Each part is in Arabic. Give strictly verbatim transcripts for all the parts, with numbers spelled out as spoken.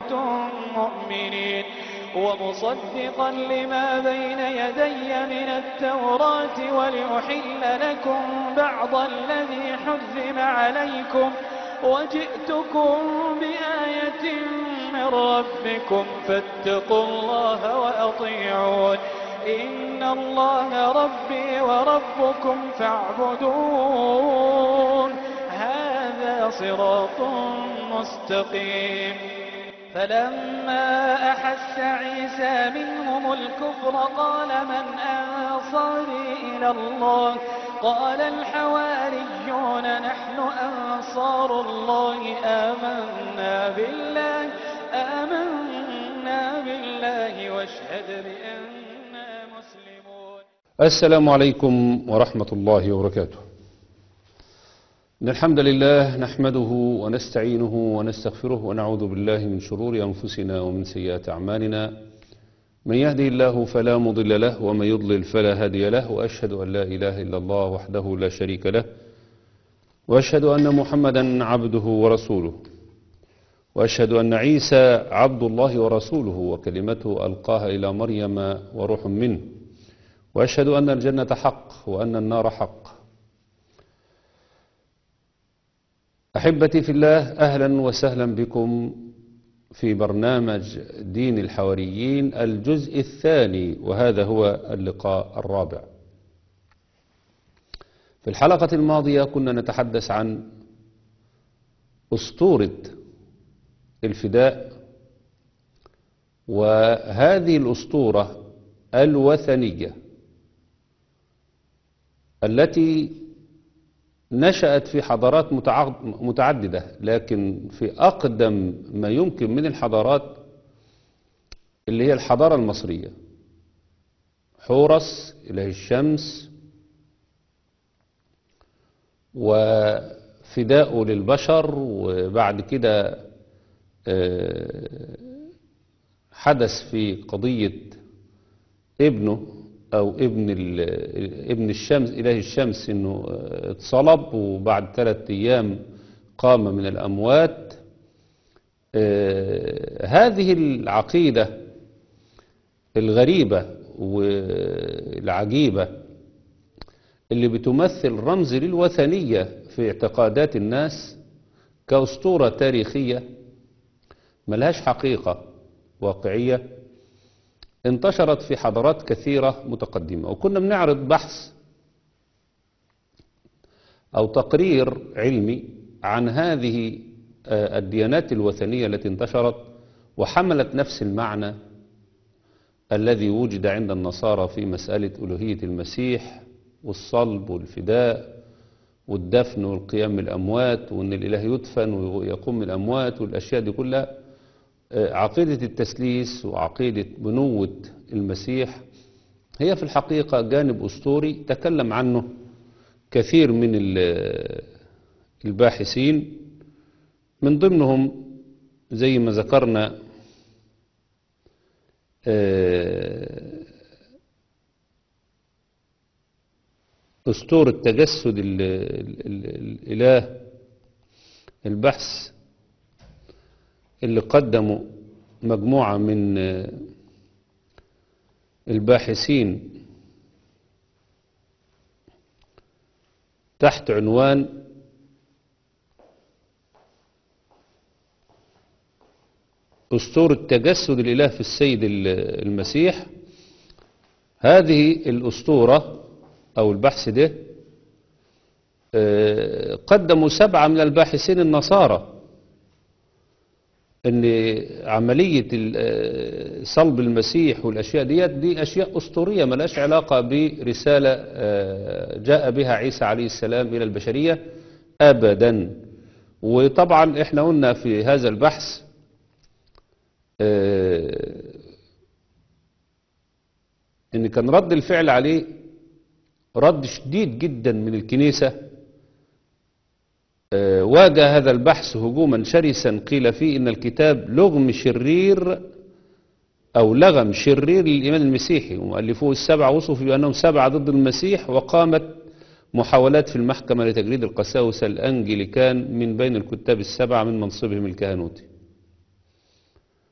كنتم مؤمنين ومصدقا لما بين يدي من التوراة ولأحل لكم بعض الذي حرم عليكم وجئتكم بآية من ربكم فاتقوا الله وأطيعون إن الله ربي وربكم فاعبدون هذا صراط مستقيم. فلما أحس عيسى منهم الكفر قال من أنصاري إلى الله قال الحواريون نحن أنصار الله آمنا بالله آمنا بالله واشهد بأننا مسلمون. السلام عليكم ورحمة الله وبركاته. إن الحمد لله نحمده ونستعينه ونستغفره ونعوذ بالله من شرور أنفسنا ومن سيئات أعمالنا من يهدي الله فلا مضل له ومن يضلل فلا هادي له وأشهد أن لا إله إلا الله وحده لا شريك له وأشهد أن محمدا عبده ورسوله وأشهد أن عيسى عبد الله ورسوله وكلمته ألقاها إلى مريم وروح منه وأشهد أن الجنة حق وأن النار حق. أحبتي في الله، أهلا وسهلا بكم في برنامج دين الحواريين الجزء الثاني، وهذا هو اللقاء الرابع. في الحلقة الماضية كنا نتحدث عن أسطورة الفداء، وهذه الأسطورة الوثنية التي نشأت في حضارات متعددة، لكن في أقدم ما يمكن من الحضارات اللي هي الحضارة المصرية، حورس إله الشمس وفداءه للبشر، وبعد كده حدث في قضية ابنه أو ابن ابن الشمس إله الشمس إنه اتصلب، وبعد ثلاثة أيام قام من الأموات. هذه العقيدة الغريبة والعجيبة اللي بتمثل رمز للوثنية في اعتقادات الناس كأسطورة تاريخية ملهاش حقيقة واقعية، انتشرت في حضارات كثيرة متقدمة. وكنا بنعرض بحث أو تقرير علمي عن هذه الديانات الوثنية التي انتشرت وحملت نفس المعنى الذي وجد عند النصارى في مسألة ألوهية المسيح والصلب والفداء والدفن والقيام من الأموات، وأن الإله يدفن ويقوم من الأموات والأشياء دي كلها. عقيدة التثليث وعقيدة بنوة المسيح هي في الحقيقة جانب أسطوري تكلم عنه كثير من الباحثين، من ضمنهم زي ما ذكرنا أسطورة تجسد الإله، البحث اللي قدموا مجموعة من الباحثين تحت عنوان أسطورة تجسد الإله في السيد المسيح. هذه الأسطورة أو البحث ده قدموا سبعة من الباحثين النصارى ان عملية صلب المسيح والاشياء ديت دي اشياء اسطورية ملهاش علاقة برسالة جاء بها عيسى عليه السلام الى البشرية ابدا. وطبعا احنا قلنا في هذا البحث ان كان رد الفعل عليه رد شديد جدا من الكنيسة. واجه هذا البحث هجوما شرسا، قيل فيه ان الكتاب لغم شرير او لغم شرير للايمان المسيحي، ومؤلفوه السبعة وصفوا بانهم سبعة ضد المسيح، وقامت محاولات في المحكمة لتجريد القساوسة الانجليكان من بين الكتاب السبعة من منصبهم الكهنوتي.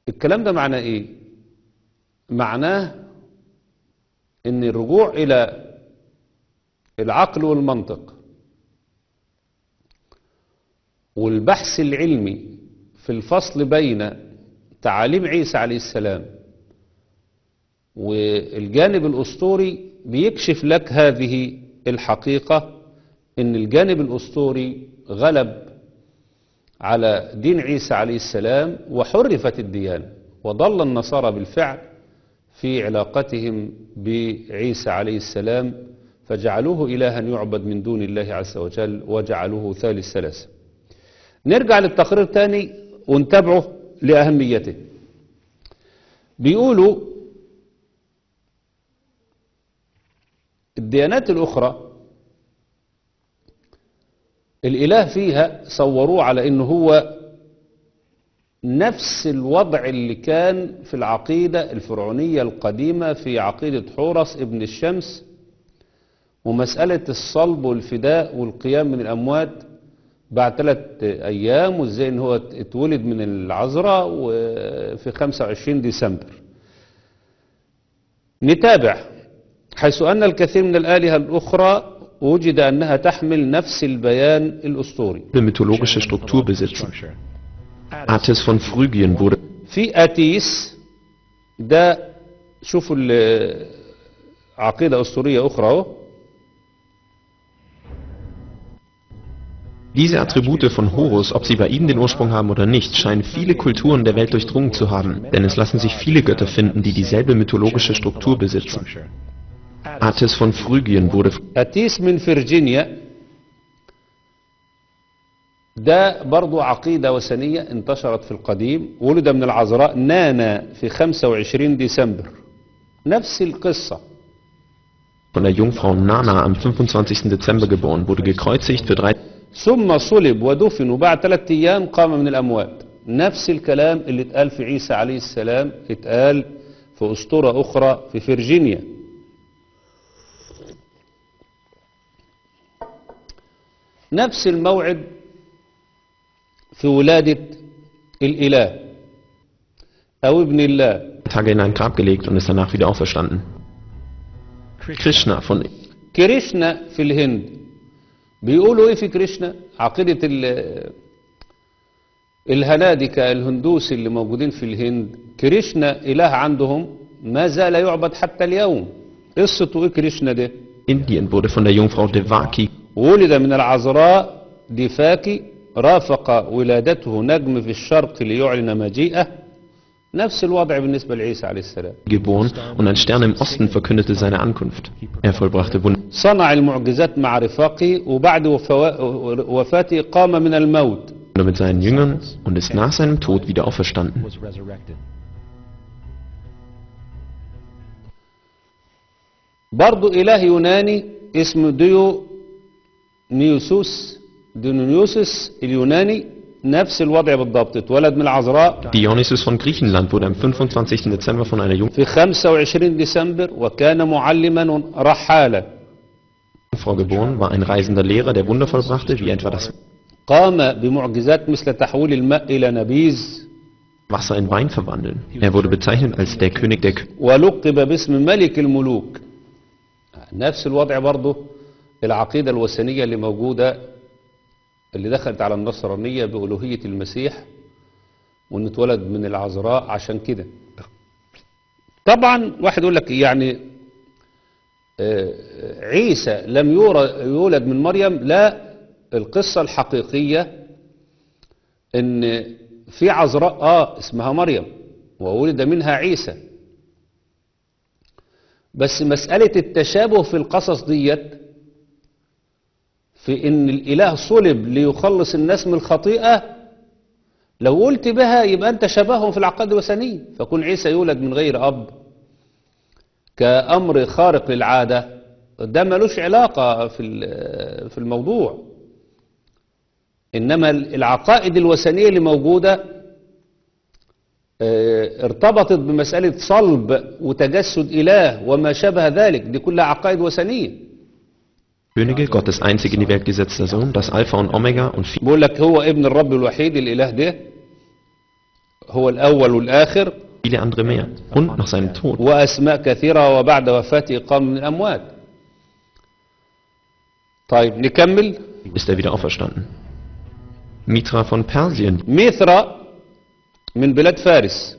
الكلام ده معناه ايه؟ معناه ان الرجوع الى العقل والمنطق والبحث العلمي في الفصل بين تعاليم عيسى عليه السلام والجانب الأسطوري بيكشف لك هذه الحقيقة، ان الجانب الأسطوري غلب على دين عيسى عليه السلام وحرفت الديانة، وضل النصارى بالفعل في علاقتهم بعيسى عليه السلام فجعلوه إلها يعبد من دون الله عز وجل وجعلوه ثالث ثلاثة. نرجع للتقرير تاني ونتابعه لأهميته. بيقولوا الديانات الأخرى الإله فيها صوروه على إنه هو نفس الوضع اللي كان في العقيدة الفرعونية القديمة في عقيدة حورس ابن الشمس، ومسألة الصلب والفداء والقيام من الأموات بعد ثلاث أيام، وإزاي إن هو اتولد من العذراء وفي خمسة وعشرين ديسمبر. نتابع. حيث أن الكثير من الآلهة الأخرى وجد أنها تحمل نفس البيان الأسطوري. mythologische Struktur besitzen. Attis von Phrygien wurde في أتيس ده، شوفوا عقيدة أسطورية أخرى اهو. Diese Attribute von Horus, ob sie bei ihm den Ursprung haben oder nicht, scheinen viele Kulturen der Welt durchdrungen zu haben, denn es lassen sich viele Götter finden, die dieselbe mythologische Struktur besitzen. Attis von Phrygien wurde أتيس من فرجينيا ده برضو عقيدة وثنية انتشرت في القديم، ولد من العذراء نانا في خمسة وعشرين ديسمبر، نفس القصة. von der Jungfrau Nana am fünfundzwanzigsten Dezember geboren, wurde gekreuzigt für drei ثم صلب ودفن وبعد ثلاثة أيام قام من الأموات. نفس الكلام اللي اتقال في عيسى عليه السلام اتقال في أسطورة أخرى في فرجينيا. نفس الموعد في ولادة الإله أو ابن الله. Tage in ein Grab gelegt und ist danach wieder auferstanden. Krishna von كريشنا في الهند. بيقولوا ايه في كريشنا؟ عقيدة الهنادكة الهندوس اللي موجودين في الهند، كريشنا إله عندهم ما زال يعبد حتى اليوم. قصته ايه كريشنا ده؟ Indien wurde von der Jungfrau Devaki ولد من العذراء ديفاكي، رافق ولادته نجم في الشرق ليعلن مجيئه. نفس الوضع بالنسبة لعيسى عليه السلام. geboren und ein Stern im Osten verkündete seine Ankunft. Er vollbrachte Wunder صنع المعجزات مع رفاقه، وبعد وفوا- وفاته قام من الموت. mit seinen Jüngern und ist nach seinem Tod wieder auferstanden. برضو إله يوناني اسمه ديو نيوسوس ديونيوسوس اليوناني، نفس الوضع بالضبط، اتولد من العذراء Dionysus von Griechenland wurde am fünfundzwanzigsten Dezember von einer في خمسة وعشرين ديسمبر، وكان معلما رحالا. Jungfrau geboren, war ein reisender Lehrer, der Wunder vollbrachte, wie etwa das قام بمعجزات مثل تحويل الماء إلى نبيذ، Wasser in Wein verwandeln. Er wurde bezeichnet als der König der Könige. ولقب باسم ملك الملوك. نفس الوضع برضه العقيدة الوثنية اللي موجودة اللي دخلت على النصرانية بألوهية المسيح وإنه اتولد من العذراء عشان كده. طبعا واحد يقول لك يعني آه، عيسى لم يور- يولد من مريم. لا، القصة الحقيقية إن في عذراء آه اسمها مريم وولد منها عيسى، بس مسألة التشابه في القصص ديت في ان الاله صلب ليخلص الناس من الخطيئة، لو قلت بها يبقى انت شبههم في العقائد الوثنية، فكون عيسى يولد من غير اب كأمر خارق للعادة ده ملوش علاقة في ال- في الموضوع. انما العقائد الوثنية اللي موجودة اه، ارتبطت بمسألة صلب وتجسد إله وما شابه ذلك، دي كلها عقائد وثنية. Könige, Gottes einzig in die Welt gesetzter Sohn, das Alpha und Omega und viel بقول لك هو ابن الرب الوحيد الإله ده، هو الأول والآخر viele andere mehr. Und nach seinem Tod وأسماء كثيرة وبعد وفاته قام من الأموات. طيب نكمل. ist er wieder auferstanden. Mitra von Persien ميثرا من بلاد فارس،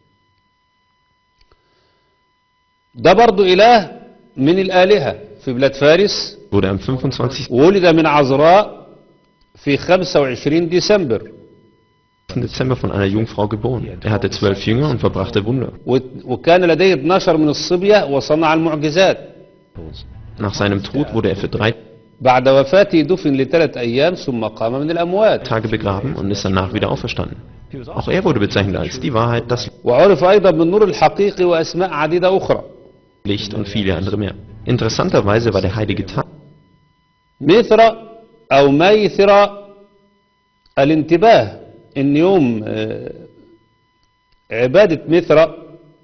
ده برضو إله من الآلهة في بلاد فارس، wurde am fünfundzwanzigsten ولد من عذراء في خمسة وعشرين ديسمبر، Dezember von einer Jungfrau geboren. Er hatte zwölf Jünger und verbrachte Wunder. وكان لديه اثناشر من الصبية وصنع المعجزات. Nach seinem Tod wurde er für drei بعد وفاته دفن لثلاث أيام ثم قام من الأموات. Tage begraben und ist danach wieder auferstanden. Auch er wurde bezeichnet als die Wahrheit, das وعرف أيضا بالنور الحقيقي وأسماء عديدة أخرى. Licht und viele andere mehr. Interessanterweise war der heilige Tag ميثرا أو ميثرا الانتباه إن يوم آه، عبادة ميثرا،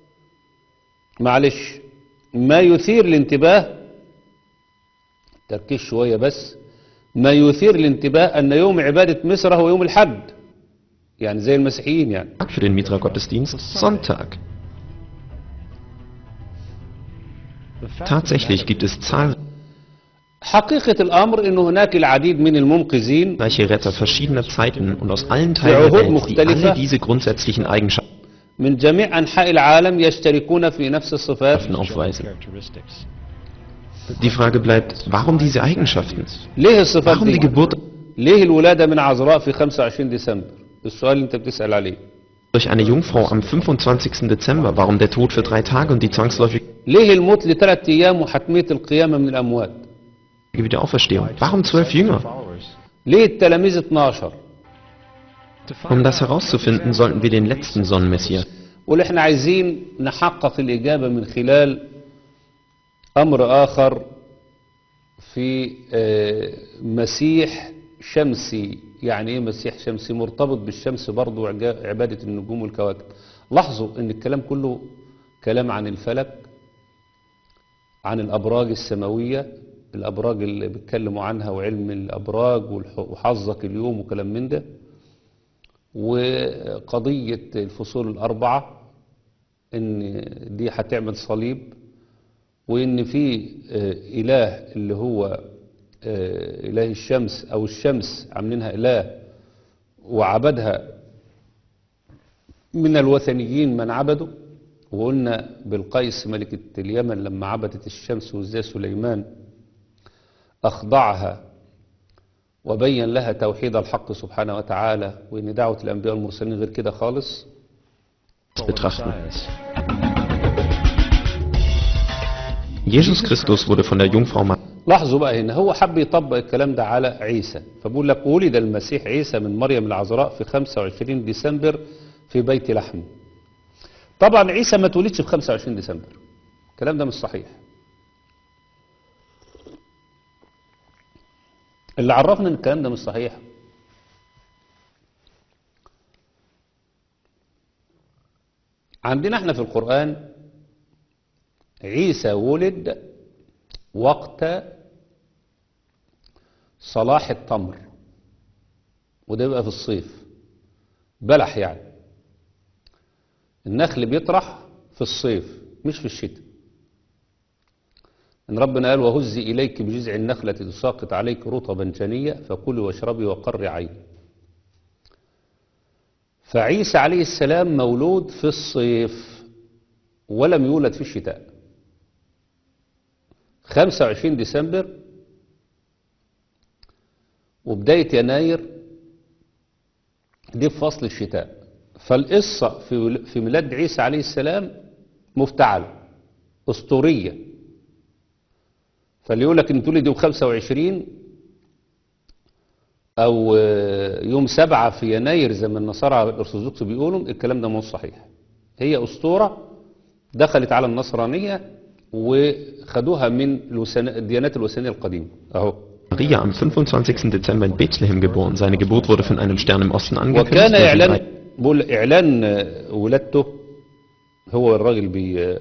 معلش، ما يثير الانتباه، تركيز شوية بس، ما يثير الانتباه أن يوم عبادة ميثرا هو يوم الحد، يعني زي المسيحيين يعني. für den Mitra-Gottesdienst Sonntag. Tatsächlich gibt es zahlreiche حقيقة الأمر أن هناك العديد من المنقذين Retter verschiedener Zeiten und aus allen Teilen der Welt, die alle diese grundsätzlichen Eigenschaften من جميع أنحاء العالم يشتركون في نفس الصفات. aufweisen. Die Frage bleibt, warum diese Eigenschaften? ليه الصفات Warum die دي؟ Geburt ليه الولادة من عذراء في خمسة وعشرين ديسمبر؟ السؤال اللي أنت بتسأل عليه. durch eine Jungfrau am fünfundzwanzigsten Dezember? Warum der Tod für drei Tage und die zwangsläufige ليه الموت لثلاث أيام وحتمية القيامة من الأموات؟ Wiederauferstehung? Warum zwölf Jünger? ليه التلاميذ اثناشر؟ Um das herauszufinden, sollten wir den letzten Sonnenmessias واللي احنا عايزين نحقق الإجابة من خلال أمر آخر في آه، مسيح شمسي. يعني ايه مسيح شمسي؟ مرتبط بالشمس برضو، عجا- عبادة النجوم والكواكب. لاحظوا ان الكلام كله كلام عن الفلك، عن الأبراج السماوية، الأبراج اللي بيتكلموا عنها وعلم الأبراج والح- وحظك اليوم وكلام من ده، وقضية الفصول الأربعة ان دي هتعمل صليب، وان في آه، إله اللي هو آه، إله الشمس أو الشمس عاملينها إله وعبدها من الوثنيين من عبدوا. وقلنا بالقيس ملكة اليمن لما عبدت الشمس وازاي سليمان أخضعها وبين لها توحيد الحق سبحانه وتعالى، وإن دعوة الأنبياء والمرسلين غير كده خالص. betrachten. Jesus Christus wurde von der Jungfrau Maria لاحظوا بقى هنا هو حب يطبق الكلام ده على عيسى، فبقول لك ولد المسيح عيسى من مريم العذراء في خمسة وعشرين ديسمبر في بيت لحم. طبعا عيسى ما اتولدش في خمسة وعشرين ديسمبر، الكلام ده مش صحيح. اللي عرفنا ان الكلام ده مش صحيح عندنا احنا في القرآن عيسى ولد وقت صلاح التمر، وده يبقى في الصيف، بلح يعني، النخل بيطرح في الصيف مش في الشتاء. ان ربنا قال وهزي اليك بجذع النخلة تساقط عليك رطبا جنيا فكلي واشربي وقري عيني. فعيسى عليه السلام مولود في الصيف ولم يولد في الشتاء. خمسة وعشرين ديسمبر وبداية يناير دي في فصل الشتاء. فالقصة في في ميلاد عيسى عليه السلام مفتعلة أسطورية. فاللي يقول لك ان تولد يوم خمسة وعشرين او يوم سبعة في يناير زي ما النصارى الارثوذكس بيقولوا، الكلام ده مش صحيح. هي أسطورة دخلت على النصرانية وخدوها من الديانات الوثنية القديمة. اهو Maria am fünfundzwanzigsten Dezember in Bethlehem geboren. Seine Geburt wurde von einem Stern im Osten angekündigt. وكان der sie اعلان drei- بقول اعلان ولادته هو الراجل بي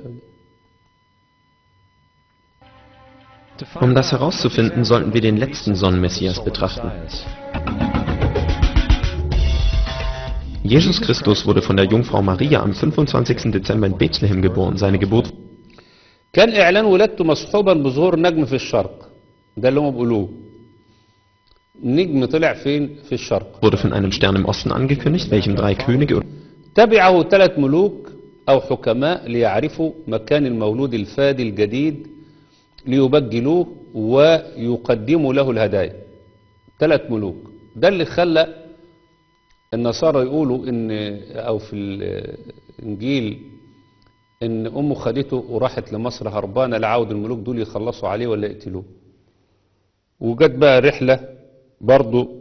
Um das herauszufinden, sollten wir den letzten Sonnenmessias betrachten. Jesus Christus wurde von der Jungfrau Maria am fünfundzwanzigsten Dezember in Bethlehem geboren. Seine Geburt كان إعلان ولادته مصحوبا بظهور نجم في الشرق. ده اللي هم بيقولوه. نجم طلع فين؟ في الشرق. wurde von einem Stern im Osten angekündigt, welchem drei Könige تبعه ثلاث ملوك أو حكماء ليعرفوا مكان المولود الفادي الجديد ليبجلوه ويقدموا له الهدايا. ثلاث ملوك. ده اللي خلى النصارى يقولوا إن أو في الإنجيل إن أمه خدته وراحت لمصر هربانة لعود الملوك دول يخلصوا عليه ولا يقتلوه. وجت بقى رحلة برضو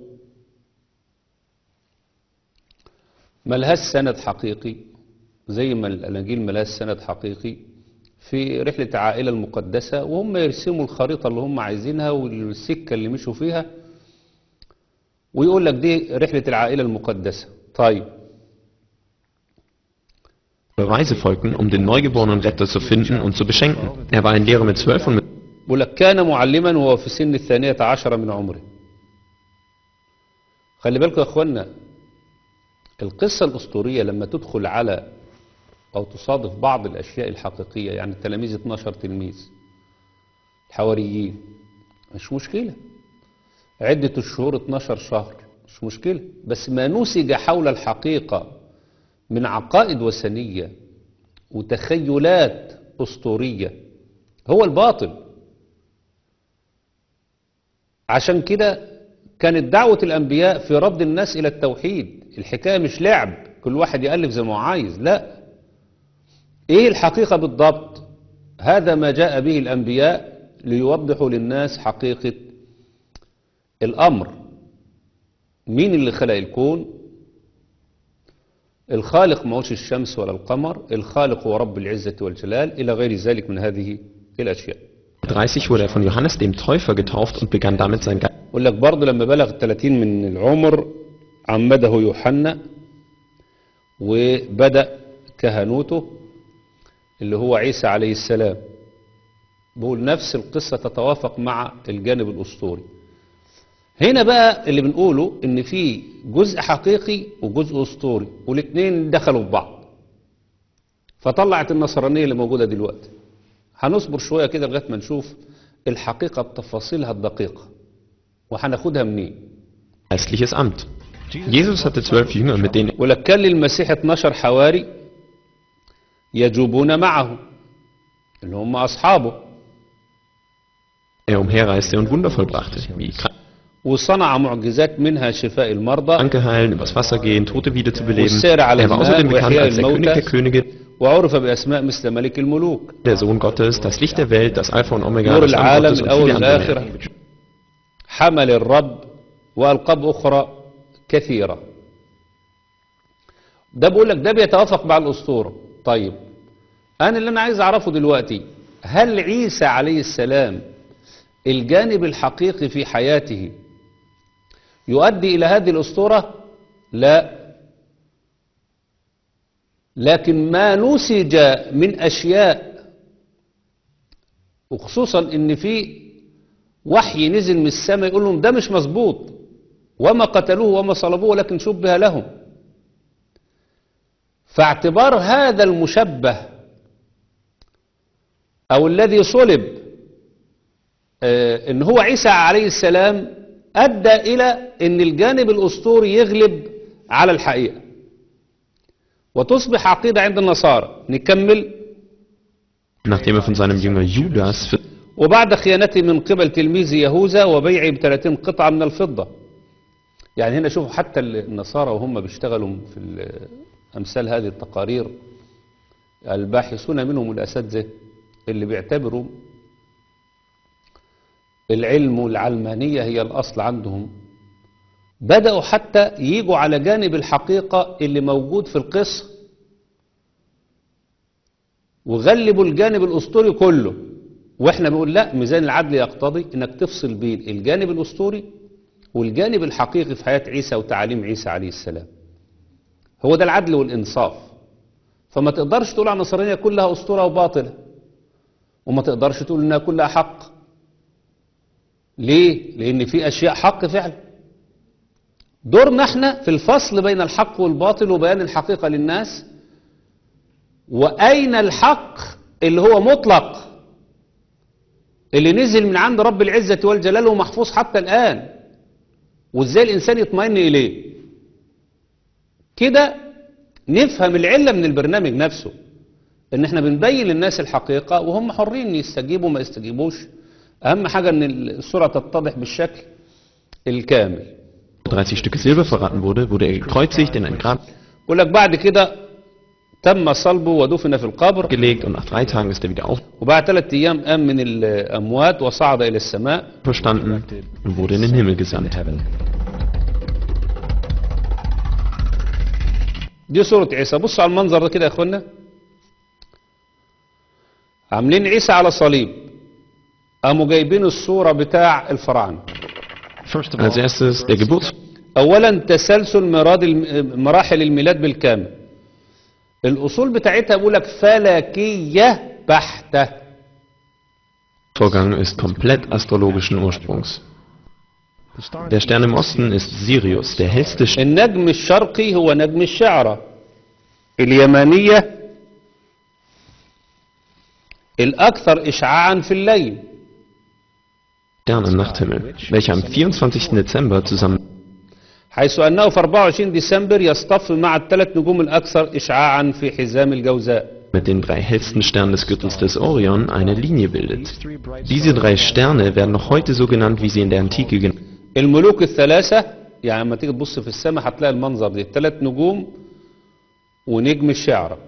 ملهاش سند حقيقي زي ما الأناجيل ملهاش سند حقيقي في رحلة عائلة المقدسة، وهم يرسموا الخريطة اللي هم عايزينها والسكة اللي مشوا فيها ويقول لك دي رحلة العائلة المقدسة. طيب Reise folgten, um den neugeborenen Retter zu finden und zu beschenken. Er war ein Lehrer mit zwölf und mit بيقول لك كان معلما وهو في سن الثانية عشرة من عمره. خلي بالكم يا اخوانا، القصة الأسطورية لما تدخل على أو تصادف بعض الأشياء الحقيقية، يعني التلاميذ اتناشر تلميذ الحواريين، مش مشكلة. عدة الشهور اتناشر شهر، مش مشكلة. بس ما نسج حول الحقيقة من عقائد وثنية وتخيلات أسطورية هو الباطل. عشان كده كانت دعوة الأنبياء في رد الناس إلى التوحيد. الحكاية مش لعب كل واحد يألف زي ما هو عايز، لا. إيه الحقيقة بالضبط؟ هذا ما جاء به الأنبياء ليوضحوا للناس حقيقة الأمر. مين اللي خلق الكون؟ الخالق ما هوش الشمس ولا القمر، الخالق هو رب العزة والجلال، إلى غير ذلك من هذه الأشياء. dreißig wurde er von Johannes dem Täufer getauft und begann damit sein Geist. يقول لك برضه لما بلغ ثلاثين من العمر عمده يوحنا وبدأ كهنوته اللي هو عيسى عليه السلام. بقول نفس القصة تتوافق مع الجانب الأسطوري. هنا بقى اللي بنقوله ان في جزء حقيقي وجزء أسطوري والاثنين دخلوا في بعض فطلعت النصرانية اللي موجودة دلوقتي. هنصبر شوية كده لغاية ما نشوف الحقيقة بتفاصيلها الدقيقة وهناخدها منين. Geistliches Amt. Jesus hatte zwölf Jünger, mit denen ولك كان للمسيح اتناشر حواري يجوبون معه اللي هم أصحابه، er umherreiste und Wunder vollbrachte, wie وصنع معجزات منها شفاء المرضى Kranke heilen, übers Wasser gehen, Tote wiederzubeleben. والسير على Er war außerdem الماء bekannt وإحياء als der König der الموتى Könige, وعرف بأسماء مثل ملك الملوك der Sohn Gottes, das Licht der Welt, das Alpha und Omega, نور das Lamm العالم Gottes und الأول viele andere والآخر mehr. حمل الرب وألقاب أخرى كثيرة. ده بقول لك ده بيتوافق مع الأسطورة. طيب أنا اللي أنا عايز أعرفه دلوقتي، هل عيسى عليه السلام الجانب الحقيقي في حياته يؤدي إلى هذه الأسطورة؟ لا، لكن ما نسج من أشياء، وخصوصا إن في وحي نزل من السماء يقول لهم ده مش مظبوط، وما قتلوه وما صلبوه ولكن شبه لهم. فاعتبار هذا المشبه أو الذي صلب آه إن هو عيسى عليه السلام أدى إلى أن الجانب الأسطوري يغلب على الحقيقة وتصبح عقيدة عند النصارى. نكمل. Nachdem er von seinem Jünger Judas für وبعد خيانته من قبل تلميذ يهوذا وبيعه بثلاثين قطعة من الفضة. يعني هنا شوفوا حتى النصارى وهم بيشتغلوا في أمثال هذه التقارير، الباحثون منهم الأساتذة اللي بيعتبروا العلم والعلمانية هي الأصل عندهم، بدأوا حتى ييجوا على جانب الحقيقة اللي موجود في القصة وغلبوا الجانب الأسطوري كله. واحنا بنقول لا، ميزان العدل يقتضي انك تفصل بين الجانب الأسطوري والجانب الحقيقي في حياة عيسى وتعاليم عيسى عليه السلام. هو ده العدل والإنصاف. فما تقدرش تقول عن النصرانية كلها أسطورة وباطلة، وما تقدرش تقول انها كلها حق. ليه؟ لأن في أشياء حق فعلا. دورنا احنا في الفصل بين الحق والباطل وبيان الحقيقة للناس. وأين الحق اللي هو مطلق، اللي نزل من عند رب العزة والجلال ومحفوظ حتى الآن، وازاي الإنسان يطمئن إليه. كده نفهم العلة من البرنامج نفسه، ان احنا بنبين للناس الحقيقة وهم حرين يستجيبوا ما يستجيبوش. أهم حاجة ان الصورة تتضح بالشكل الكامل. dreißig Stücke Silber verraten wurde, wurde er gekreuzigt, in ein Grab يقول لك بعد كده تم صلبه ودفن في القبر، gelegt und nach drei Tagen ist er wieder وبعد ثلاث أيام قام من الأموات وصعد إلى السماء auferstanden und wurde in den Himmel gesandt. دي صورة عيسى. بصوا على المنظر ده كده يا اخوانا، عاملين عيسى على صليب، قاموا جايبين الصورة بتاع الفراعنة. Als erstes der Geburts اولا تسلسل مراد الم- مراحل الميلاد بالكامل. الاصول بتاعتها بيقول لك فلكية بحتة. Vorgang ist komplett astrologischen Ursprungs. Der Stern im Osten ist Sirius, der hellste Stern النجم الشرقي هو نجم الشعرة اليمانية الاكثر اشعاعا في الليل. am Nachthimmel, welcher am vierundzwanzigsten Dezember zusammen حيث أنه في أربعة وعشرين ديسمبر يصطف مع الثلاث نجوم الأكثر إشعاعا في حزام الجوزاء. mit den drei hellsten Sternen des Gürtels des Orion eine Linie bildet. Diese drei Sterne werden noch heute so genannt, wie sie in der Antike genannt الملوك الثلاثة، يعني لما تيجي تبص في السماء هتلاقي المنظر ده، ثلاث نجوم ونجم الشعرة.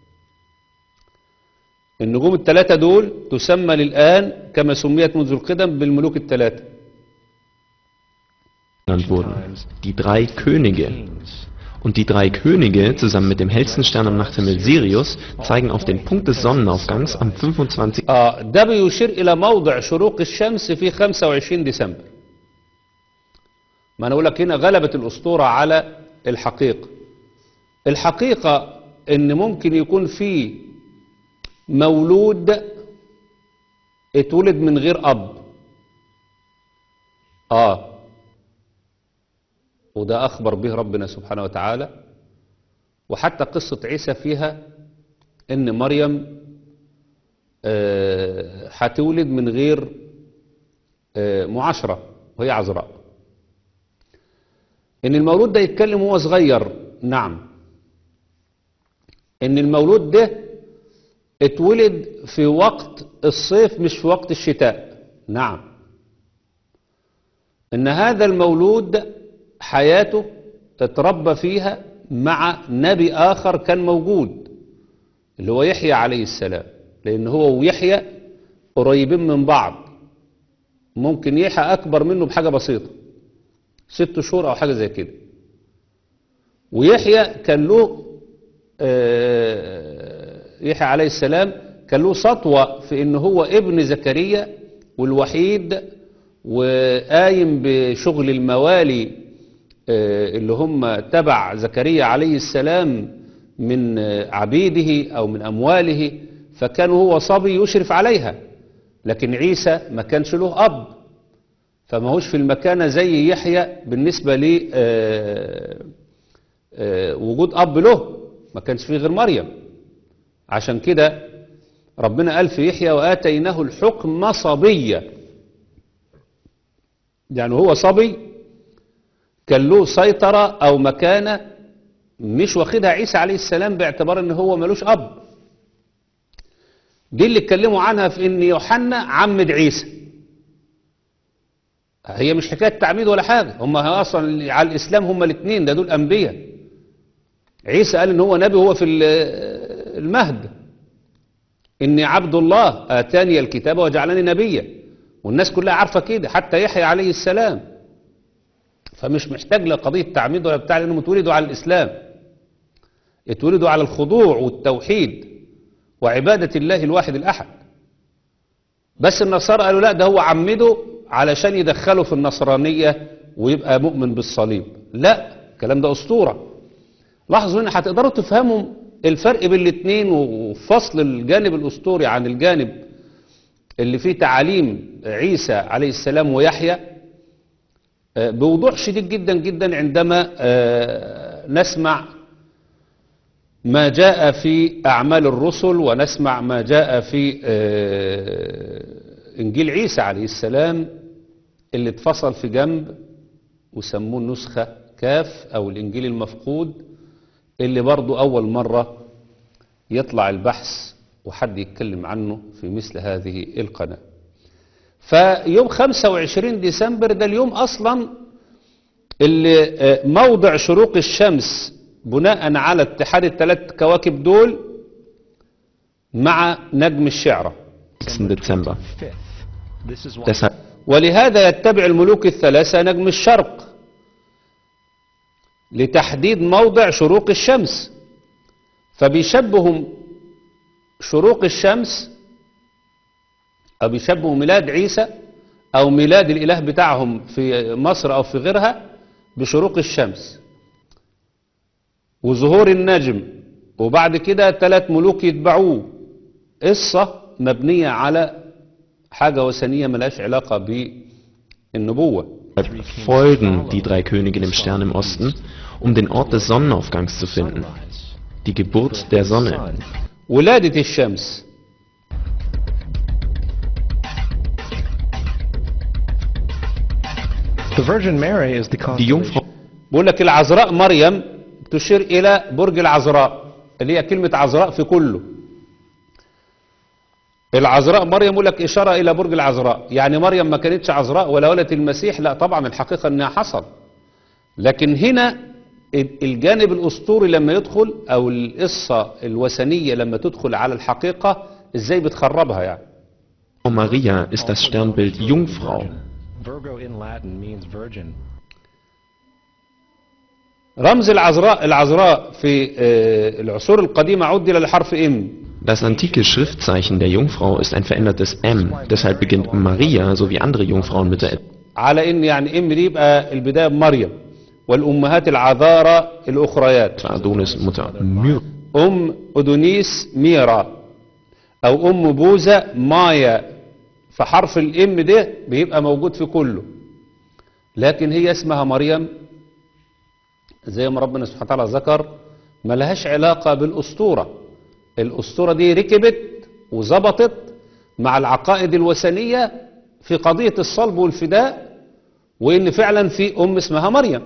النجوم الثلاثة دول تسمى للآن كما سميت منذ القدم بالملوك الثلاثة. wurden. Die drei Könige. Und die drei Könige, zusammen mit dem hellsten Stern am Nachthimmel Sirius, zeigen auf den Punkt des Sonnenaufgangs am fünfundzwanzigsten آه ده بيشير إلى موضع شروق الشمس في خمسة وعشرين ديسمبر. ما أنا أقول لك هنا غلبت الأسطورة على الحقيقة. الحقيقة إن ممكن يكون في مولود اتولد من غير أب. آه وده أخبر به ربنا سبحانه وتعالى. وحتى قصة عيسى فيها إن مريم آه، هتولد من غير آه، معاشرة وهي عذراء. إن المولود ده يتكلم وهو صغير، نعم. إن المولود ده اتولد في وقت الصيف مش في وقت الشتاء، نعم. إن هذا المولود حياته اتربى فيها مع نبي آخر كان موجود اللي هو يحيى عليه السلام، لأن هو ويحيى قريبين من بعض. ممكن يحيى أكبر منه بحاجة بسيطة، ست شهور أو حاجة زي كده. ويحيى كان له آه، يحيى عليه السلام كان له سطوة في إن هو ابن زكريا والوحيد، وقايم بشغل الموالي اللي هم تبع زكريا عليه السلام من عبيده أو من أمواله، فكان هو صبي يشرف عليها. لكن عيسى ما كانش له أب، فما هوش في المكانة زي يحيى بالنسبة لي وجود أب له، ما كانش فيه غير مريم. عشان كده ربنا قال في يحيى وآتيناه الحكم صبيا، يعني هو صبي كان له سيطرة أو مكانة مش واخدها عيسى عليه السلام باعتبار ان هو ملوش أب. دي اللي اتكلموا عنها في ان يوحنا عمد عيسى. هي مش حكاية تعميد ولا حاجة، هم أصلا على الإسلام هم الاثنين، ده دول أنبياء. عيسى قال ان هو نبي وهو في المهد، إني عبد الله آتاني الكتاب وجعلني نبيا، والناس كلها عارفة كده، حتى يحيى عليه السلام. فمش محتاج لقضية تعميد ولا بتاع، لأنهم اتولدوا على الإسلام، اتولدوا على الخضوع والتوحيد وعبادة الله الواحد الأحد. بس النصارى قالوا لا، ده هو عمده علشان يدخله في النصرانية ويبقى مؤمن بالصليب. لا، الكلام ده أسطورة. لاحظوا هنا هتقدروا تفهموا الفرق بين الاثنين وفصل الجانب الأسطوري عن الجانب اللي فيه تعاليم عيسى عليه السلام ويحيى. بوضوح شديد جدا جدا عندما نسمع ما جاء في أعمال الرسل ونسمع ما جاء في إنجيل عيسى عليه السلام اللي اتفصل في جنب وسموه النسخة كاف أو الإنجيل المفقود، اللي برضو أول مرة يطلع البحث وحد يتكلم عنه في مثل هذه القناة. فيوم خمسة وعشرين ديسمبر ده اليوم أصلا اللي موضع شروق الشمس بناء على اتحاد الثلاث كواكب دول مع نجم الشعرة. Dezember. Deshalb ولهذا يتبع الملوك الثلاثة نجم الشرق لتحديد موضع شروق الشمس، فبيشبهوا شروق الشمس أو بيشبهوا ميلاد عيسى أو ميلاد الإله بتاعهم في مصر أو في غيرها بشروق الشمس وظهور النجم، وبعد كده ثلاث ملوك يتبعوه. قصة مبنية على حاجة وثنية ملهاش علاقة بالنبوة. folgen die drei Könige dem Stern im Osten, um den Ort des Sonnenaufgangs zu finden, die Geburt der Sonne. ولادة الشمس. The Virgin Mary is the Die Jungfrau بقول لك العذراء مريم تشير إلى برج العذراء اللي هي كلمة عذراء في كله. العذراء مريم يقول لك إشارة إلى برج العذراء، يعني مريم ما كانتش عذراء ولا ولدت المسيح، لا طبعا الحقيقة إنها حصل، لكن هنا الجانب الأسطوري لما يدخل أو القصة الوثنية لما تدخل على الحقيقة إزاي بتخربها يعني. Maria ist das Sternbild Jungfrau. Virgo in Latin means virgin. رمز العذراء العذراء في العصور القديمة عدل لحرف إم. Das antike Schriftzeichen der Jungfrau ist ein verändertes M, deshalb beginnt Maria sowie andere Jungfrauen mit der على إن يعني إم دي يبقى البداية بمريم والأمهات العذارى الأخريات. Adonis Mutter Myr. أم أدونيس ميرا أو أم بوذا مايا، فحرف الإم ده بيبقى موجود في كله، لكن هي اسمها مريم زي ما ربنا سبحانه وتعالى ذكر ملهاش علاقة بالأسطورة. الأسطورة دي ركبت وظبطت مع العقائد الوثنية في قضية الصلب والفداء، وإن فعلا في أم اسمها مريم.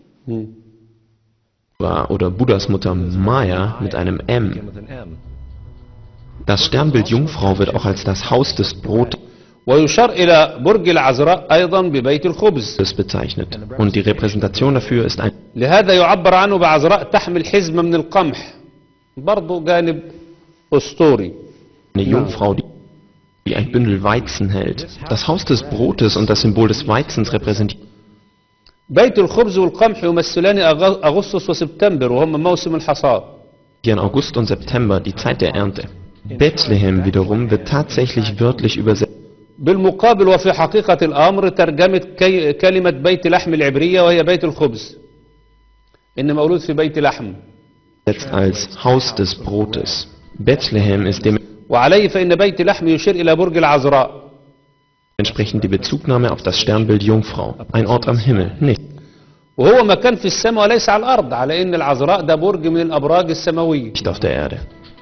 Oder Buddhas Mutter Maya mit einem M. With an M. Das Sternbild Jungfrau wird auch als das Haus des Brotes ويشار إلى برج العذراء أيضا ببيت الخبز. bezeichnet. Und die Repräsentation dafür ist ein لهذا يعبر عنه بعذراء تحمل حزمة من القمح، برضو جانب أسطوري. eine Jungfrau, die die ein Bündel Weizen hält. Das Haus des Brotes und das Symbol des Weizens repräsentieren بيت الخبز والقمح يمثلان أغ- أغسطس وسبتمبر وهم موسم الحصاد. August und September, die Zeit der Ernte. Bethlehem wiederum wird tatsächlich wörtlich übersetzt بالمقابل وفي حقيقة الأمر ترجمة كي كلمة بيت لحم العبرية وهي بيت الخبز، إن مولود في بيت لحم. als Haus des Brotes. Bethlehem ist وعليه فإن بيت لحم يشير إلى برج العذراء. dementsprechend die Bezugnahme auf das Sternbild Jungfrau. Ein Ort am Himmel, nicht وهو مكان في السماء وليس على الأرض، على إن العذراء ده برج من الأبراج السماوية. auf der Erde.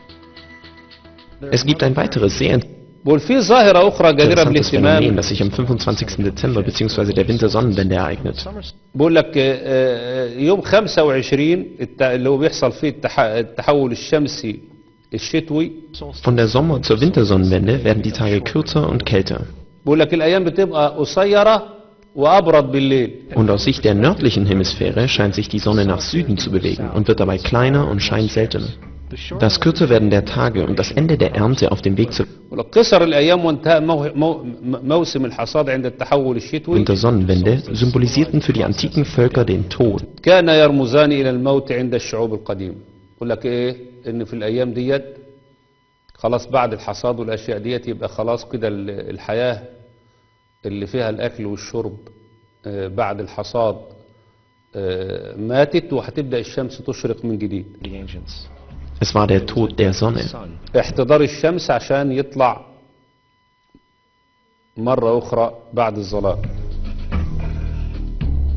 Es gibt ein weiteres sehr بقول في ظاهرة أخرى جديرة interessantes Phänomen, بالاهتمام. das sich am fünfundzwanzigsten Dezember bzw. der Wintersonnenwende ereignet. بقول لك آه، يوم خمسة وعشرين الت- اللي هو بيحصل فيه التح- التحول الشمسي الشتوي، Von der Sommer- zur Wintersonnenwende werden die Tage kürzer und kälter. بقول لك الأيام بتبقى قصيرة وأبرد بالليل. Und aus Sicht der nördlichen Hemisphäre scheint sich die Sonne nach Süden zu bewegen und wird dabei kleiner und scheint seltener. Das Kürzerwerden der Tage und das Ende der Ernte auf dem Weg zur بقول لك قصر الأيام وانتهاء مو- مو- موسم الحصاد عند التحول الشتوي Wintersonnenwende symbolisierten für die antiken Völker den Tod. كان يرمزان إلى الموت عند الشعوب القديمة. بقول لك إيه إن في الأيام ديت خلاص بعد الحصاد والأشياء ديت يبقى خلاص كده ال- الحياة اللي فيها الأكل والشرب آه، بعد الحصاد آه، ماتت، وهتبدأ الشمس تشرق من جديد. The ancients. Es war der Tod der Sonne. Sun. احتضار الشمس عشان يطلع مرة أخرى بعد الظلام.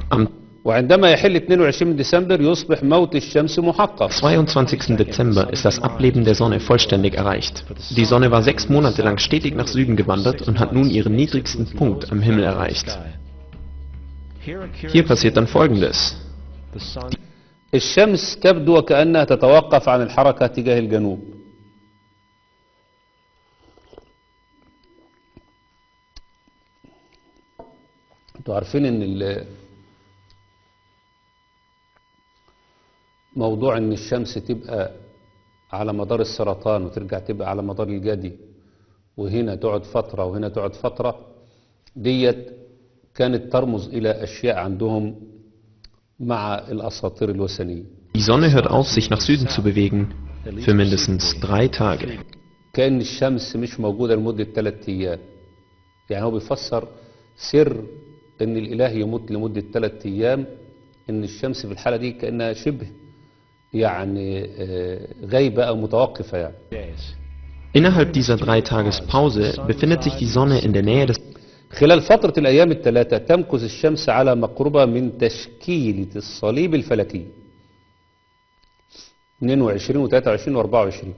Am وعندما يحل اثنين وعشرين ديسمبر يصبح موت الشمس محقق. zweiundzwanzigsten Dezember ist das Ableben der Sonne vollständig erreicht. Die Sonne war sechs Monate lang stetig nach Süden gewandert und hat nun ihren niedrigsten Punkt am Himmel erreicht. Hier passiert dann Folgendes. The sun الشمس تبدو وكأنها تتوقف عن الحركة تجاه الجنوب. انتوا عارفين ان ال- موضوع ان الشمس تبقى على مدار السرطان وترجع تبقى على مدار الجدي، وهنا تقعد فترة وهنا تقعد فترة، ديت كانت ترمز إلى أشياء عندهم مع الأساطير الوثنية. Die Sonne hört auf, sich nach Süden zu bewegen, für mindestens drei Tage. كأن الشمس مش موجودة لمدة ثلاثة أيام. يعني هو بيفسر سر إن الإله يموت لمدة ثلاثة أيام، إن الشمس في الحالة دي كأنها شبه يعني آه، غايبة أو متوقفة يعني. days. Innerhalb dieser drei Tages Pause befindet sich die Sonne in der Nähe des خلال فترة الأيام الثلاثة تمكث الشمس على مقربة من تشكيلة الصليب الفلكي اثنين وعشرين وثلاثة وعشرين وأربعة وعشرين.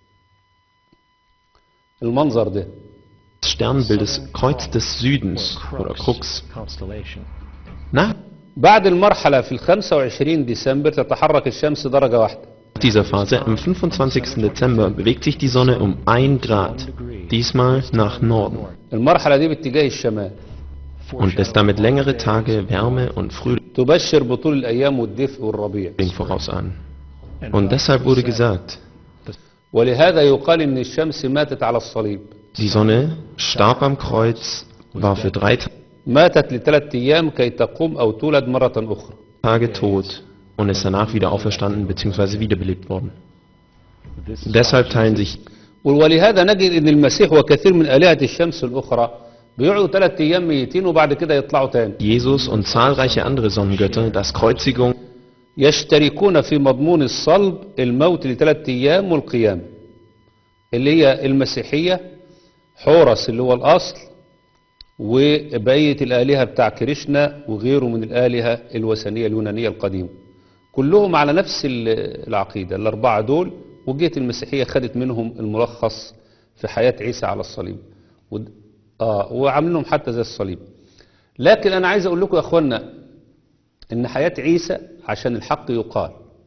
المنظر ده Sternbildes Kreuz des Südens oder Krux. Constellation. Nach بعد المرحلة في الخمسة وعشرين ديسمبر تتحرك الشمس درجة واحدة. dieser Phase, am fünfundzwanzigsten Dezember, bewegt sich die Sonne um ein Grad, diesmal nach Norden, المرحلة دي باتجاه الشمال und lässt damit längere Tage, Wärme und Frühling تبشر بطول الأيام والدفء والربيع. voraus an. Und deshalb wurde gesagt, ولهذا يقال إن الشمس ماتت على الصليب. die Sonne starb am Kreuz, war für drei ماتت لثلاثة أيام كي تقوم أو تولد مرة أخرى. Tage tot und ist danach wieder auferstanden bzw. wiederbelebt worden. Deshalb teilen sich ولهذا نجد ان المسيح وكثير من آلهة الشمس الأخرى بيقعدوا ثلاث أيام ميتين وبعد كده يطلعوا تاني. Jesus und zahlreiche andere Sonnengötter das Kreuzigung يشتركون في مضمون الصلب الموت لثلاث أيام والقيامة، اللي هي المسيحية حورس اللي هو الأصل، وبقية الآلهة بتاع كريشنا وغيره من الآلهة الوثنية اليونانية القديمة، كلهم على نفس العقيدة الأربعة دول، وجهة المسيحية خدت منهم الملخص في حياة عيسى على الصليب ود... آه وعاملينهم حتى زي الصليب. لكن أنا عايز أقول لكم يا أخوانا إن حياة عيسى عشان الحق يقال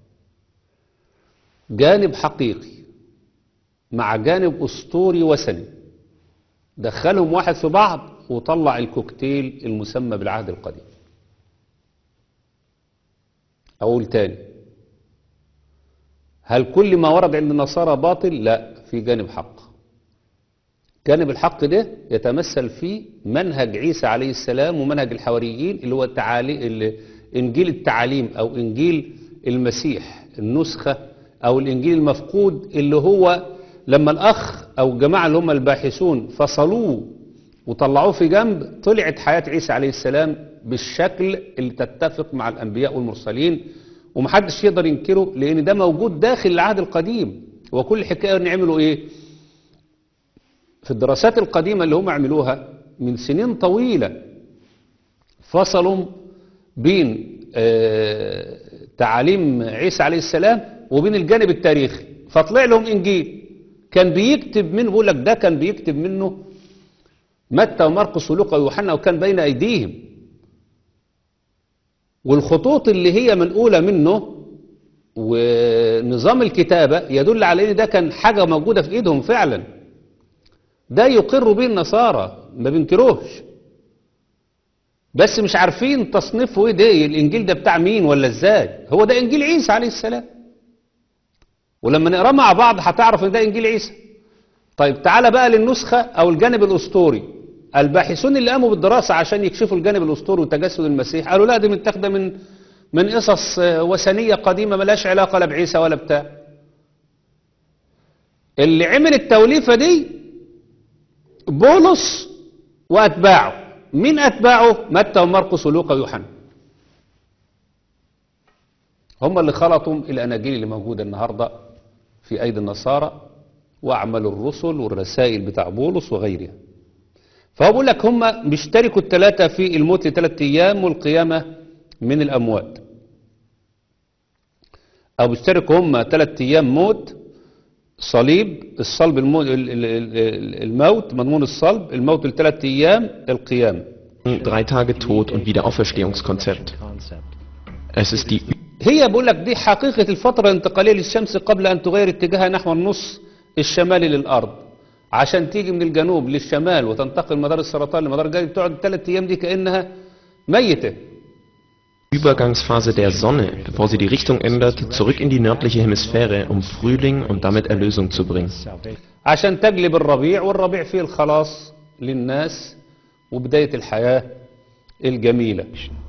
جانب حقيقي مع جانب أسطوري وثني، دخلهم واحد في بعض وطلع الكوكتيل المسمى بالعهد القديم. أقول تاني، هل كل ما ورد عند النصارى باطل؟ لا، في جانب حق. جانب الحق ده يتمثل في منهج عيسى عليه السلام ومنهج الحواريين اللي هو تعالي إنجيل التعاليم أو إنجيل المسيح، النسخة أو الإنجيل المفقود، اللي هو لما الأخ أو الجماعة اللي هم الباحثون فصلوه وطلعوه في جنب طلعت حياة عيسى عليه السلام بالشكل اللي تتفق مع الأنبياء والمرسلين، ومحدش يقدر ينكره لأن ده موجود داخل العهد القديم. وكل حكاية نعملوا إيه في الدراسات القديمة اللي هم عملوها من سنين طويلة، فصلوا بين آه تعاليم عيسى عليه السلام وبين الجانب التاريخي، فطلع لهم إنجيل كان بيكتب منه، بيقول لك ده كان بيكتب منه متى ومرقس ولوقا ويوحنا وكان بين أيديهم، والخطوط اللي هي منقولة منه ونظام الكتابة يدل على ان ده كان حاجة موجودة في ايدهم فعلا. ده يقر به النصارى ما بينكروش، بس مش عارفين تصنيفه ايه، ده الانجيل ده بتاع مين ولا ازاي. هو ده انجيل عيسى عليه السلام، ولما نقراه مع بعض هتعرف ان ده انجيل عيسى. طيب تعالى بقى للنسخة او الجانب الاسطوري. الباحثون اللي قاموا بالدراسة عشان يكشفوا الجانب الاسطوري وتجسد المسيح قالوا لا، دي متاخده من من قصص وثنية قديمة ملاش علاقة لا بعيسى ولا بتاع. اللي عمل التوليفة دي بولس وأتباعه. مين أتباعه؟ متى ومرقس ولوقا ويوحنا، هم اللي خلطوا الأناجيل اللي موجودة النهاردة في أيدي النصارى وأعمال الرسل والرسائل بتاع بولس وغيرها. فهو بيقول لك هم بيشتركوا الثلاثة في الموت لثلاثة أيام والقيامة من الأموات، أو بيشتركوا هم ثلاث أيام موت صليب الصلب الموت, الموت مضمون الصلب الموت لثلاث أيام القيامة. Drei Tage Tod und Wiederauferstehungskonzept. Es ist die هي بقول لك دي حقيقة الفترة الانتقالية للشمس قبل أن تغير اتجاهها نحو النص الشمالي للأرض، عشان تيجي من الجنوب للشمال وتنتقل مدار السرطان لمدار الجليد، بتقعد ثلاث أيام دي كأنها ميتة. Übergangsphase der Sonne, bevor sie die Richtung ändert, zurück in die nördliche Hemisphäre, um Frühling und damit Erlösung zu bringen. عشان تجلب الربيع، والربيع فيه الخلاص للناس وبداية الحياة الجميلة.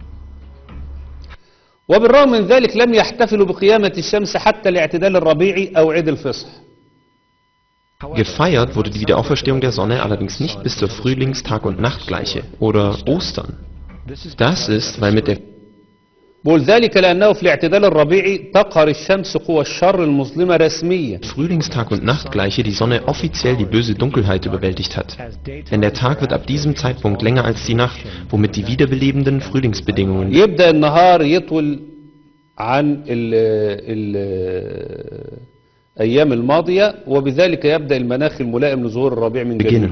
وبالرغم من ذلك لم يحتفلوا بقيامة الشمس حتى الاعتدال الربيعي أو عيد الفصح. Gefeiert wurde die Wiederauferstehung der Sonne allerdings nicht bis zur Frühlingstag- und Nachtgleiche oder Ostern. Das ist, weil mit der بقول ذلك لأنه في الاعتدال الربيعي تقهر الشمس قوى الشر المظلمة رسميا. Frühlingstag- und Nachtgleiche die Sonne offiziell die böse Dunkelheit überwältigt hat. Denn der Tag wird ab diesem Zeitpunkt länger als die Nacht, womit die wiederbelebenden Frühlingsbedingungen يبدأ النهار يطول عن ال ال الأيام الماضية، وبذلك يبدأ المناخ الملائم لظهور الربيع من جديد.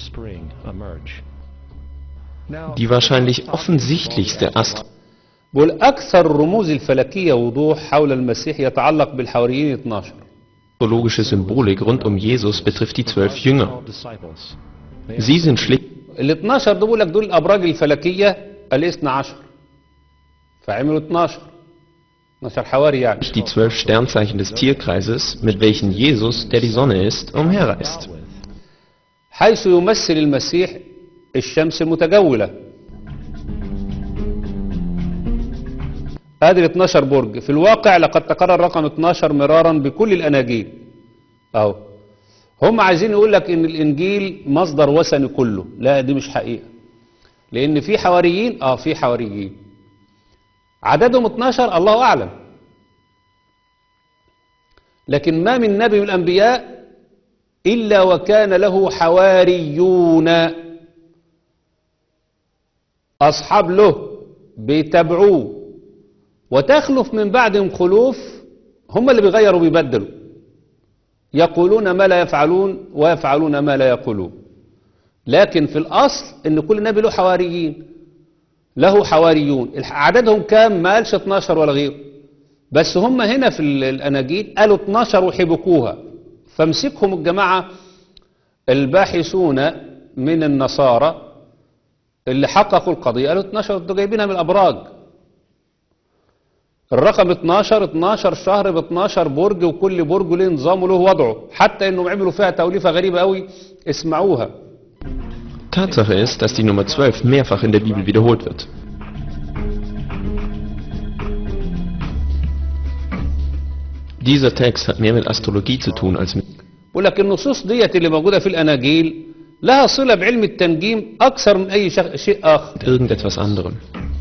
Die wahrscheinlich offensichtlichste Astro بقول أكثر الرموز الفلكية وضوح حول المسيح يتعلق بالحواريين اثناشر. astrologische Symbolik rund um Jesus betrifft die zwölf Jünger. Sie sind schlicht ال اثناشر دول بقول لك دول الأبراج الفلكية الاثنى عشر، فعملوا اثناشر اثناشر حواري يعني. die zwölf Sternzeichen des Tierkreises, mit welchen Jesus, der die Sonne ist, umherreist. حيث يمثل المسيح الشمس المتجولة. هذه ال اثناشر برج. في الواقع لقد تكرر رقم اثناشر مرارا بكل الأناجيل. أهو هم عايزين يقول لك إن الإنجيل مصدر وثني كله. لا، دي مش حقيقة، لأن في حواريين آه في حواريين عددهم اثناشر الله أعلم، لكن ما من نبي من الأنبياء إلا وكان له حواريون أصحاب له بيتابعوه، وتخلف من بعدهم خلوف هم اللي بيغيروا وبيبدلوا، يقولون ما لا يفعلون ويفعلون ما لا يقولون. لكن في الأصل إن كل نبي له حواريين، له حواريون. عددهم كام؟ ما قالش اثناشر ولا غيره، بس هم هنا في الأناجيل قالوا اثناشر وحبكوها. فامسكهم الجماعة الباحثون من النصارى اللي حققوا القضية قالوا اثناشر، انتوا جايبينها من الأبراج. الرقم اثناشر اثناشر شهر ب اثناشر برج، وكل برج له نظامه له وضعه، حتى انهم عملوا فيها توليفة غريبة قوي اسمعوها. Tatsache ist, dass die Nummer zwölf mehrfach in der Bibel wiederholt wird. Dieser Text hat mehr mit Astrologie zu tun als mit بقول لك النصوص ديت اللي موجودة في الأناجيل لها صلة بعلم التنجيم أكثر من أي شيء آخر. irgendetwas anderem.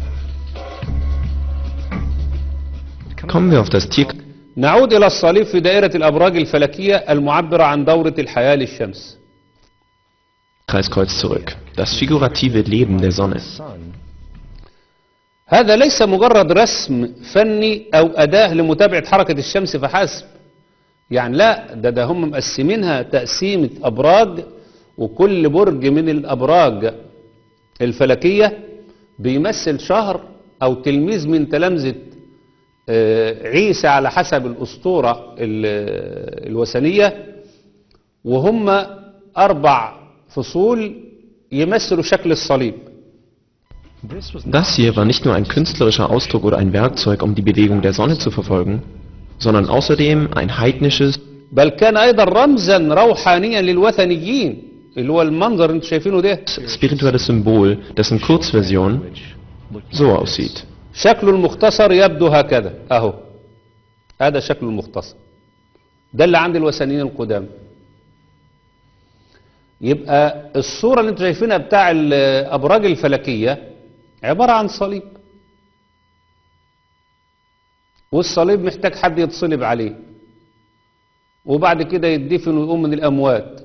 Kommen wir auf das Tier نعود إلى الصليب في دائرة الأبراج الفلكية المعبرة عن دورة الحياة للشمس. Kreiskreuz zurück. Das figurative Leben der Sonne. هذا ليس مجرد رسم فني أو أداة لمتابعة حركة الشمس فحسب. يعني لا، ده ده هم مقسمينها تقسيمة أبراج، وكل برج من الأبراج الفلكية بيمثل شهر أو تلميذ من تلامذة عيسى على حسب الأسطورة الوثنية، وهم أربع فصول يمثلوا شكل الصليب. Das hier war nicht nur ein künstlerischer Ausdruck oder ein Werkzeug, um die Bewegung der Sonne zu verfolgen, sondern außerdem ein heidnisches بل كان أيضا رمزا روحانيا للوثنيين، اللي هو المنظر اللي انتم شايفينه ده spirituelles Symbol, dessen Kurzversion so aussieht. شكله المختصر يبدو هكذا اهو. هذا شكله المختصر، ده اللي عند الوثنيين القدام. يبقى الصورة اللي انتم شايفينها بتاع الأبراج الفلكية عبارة عن صليب، والصليب محتاج حد يتصلب عليه، وبعد كده يدفن ويقوم من الأموات.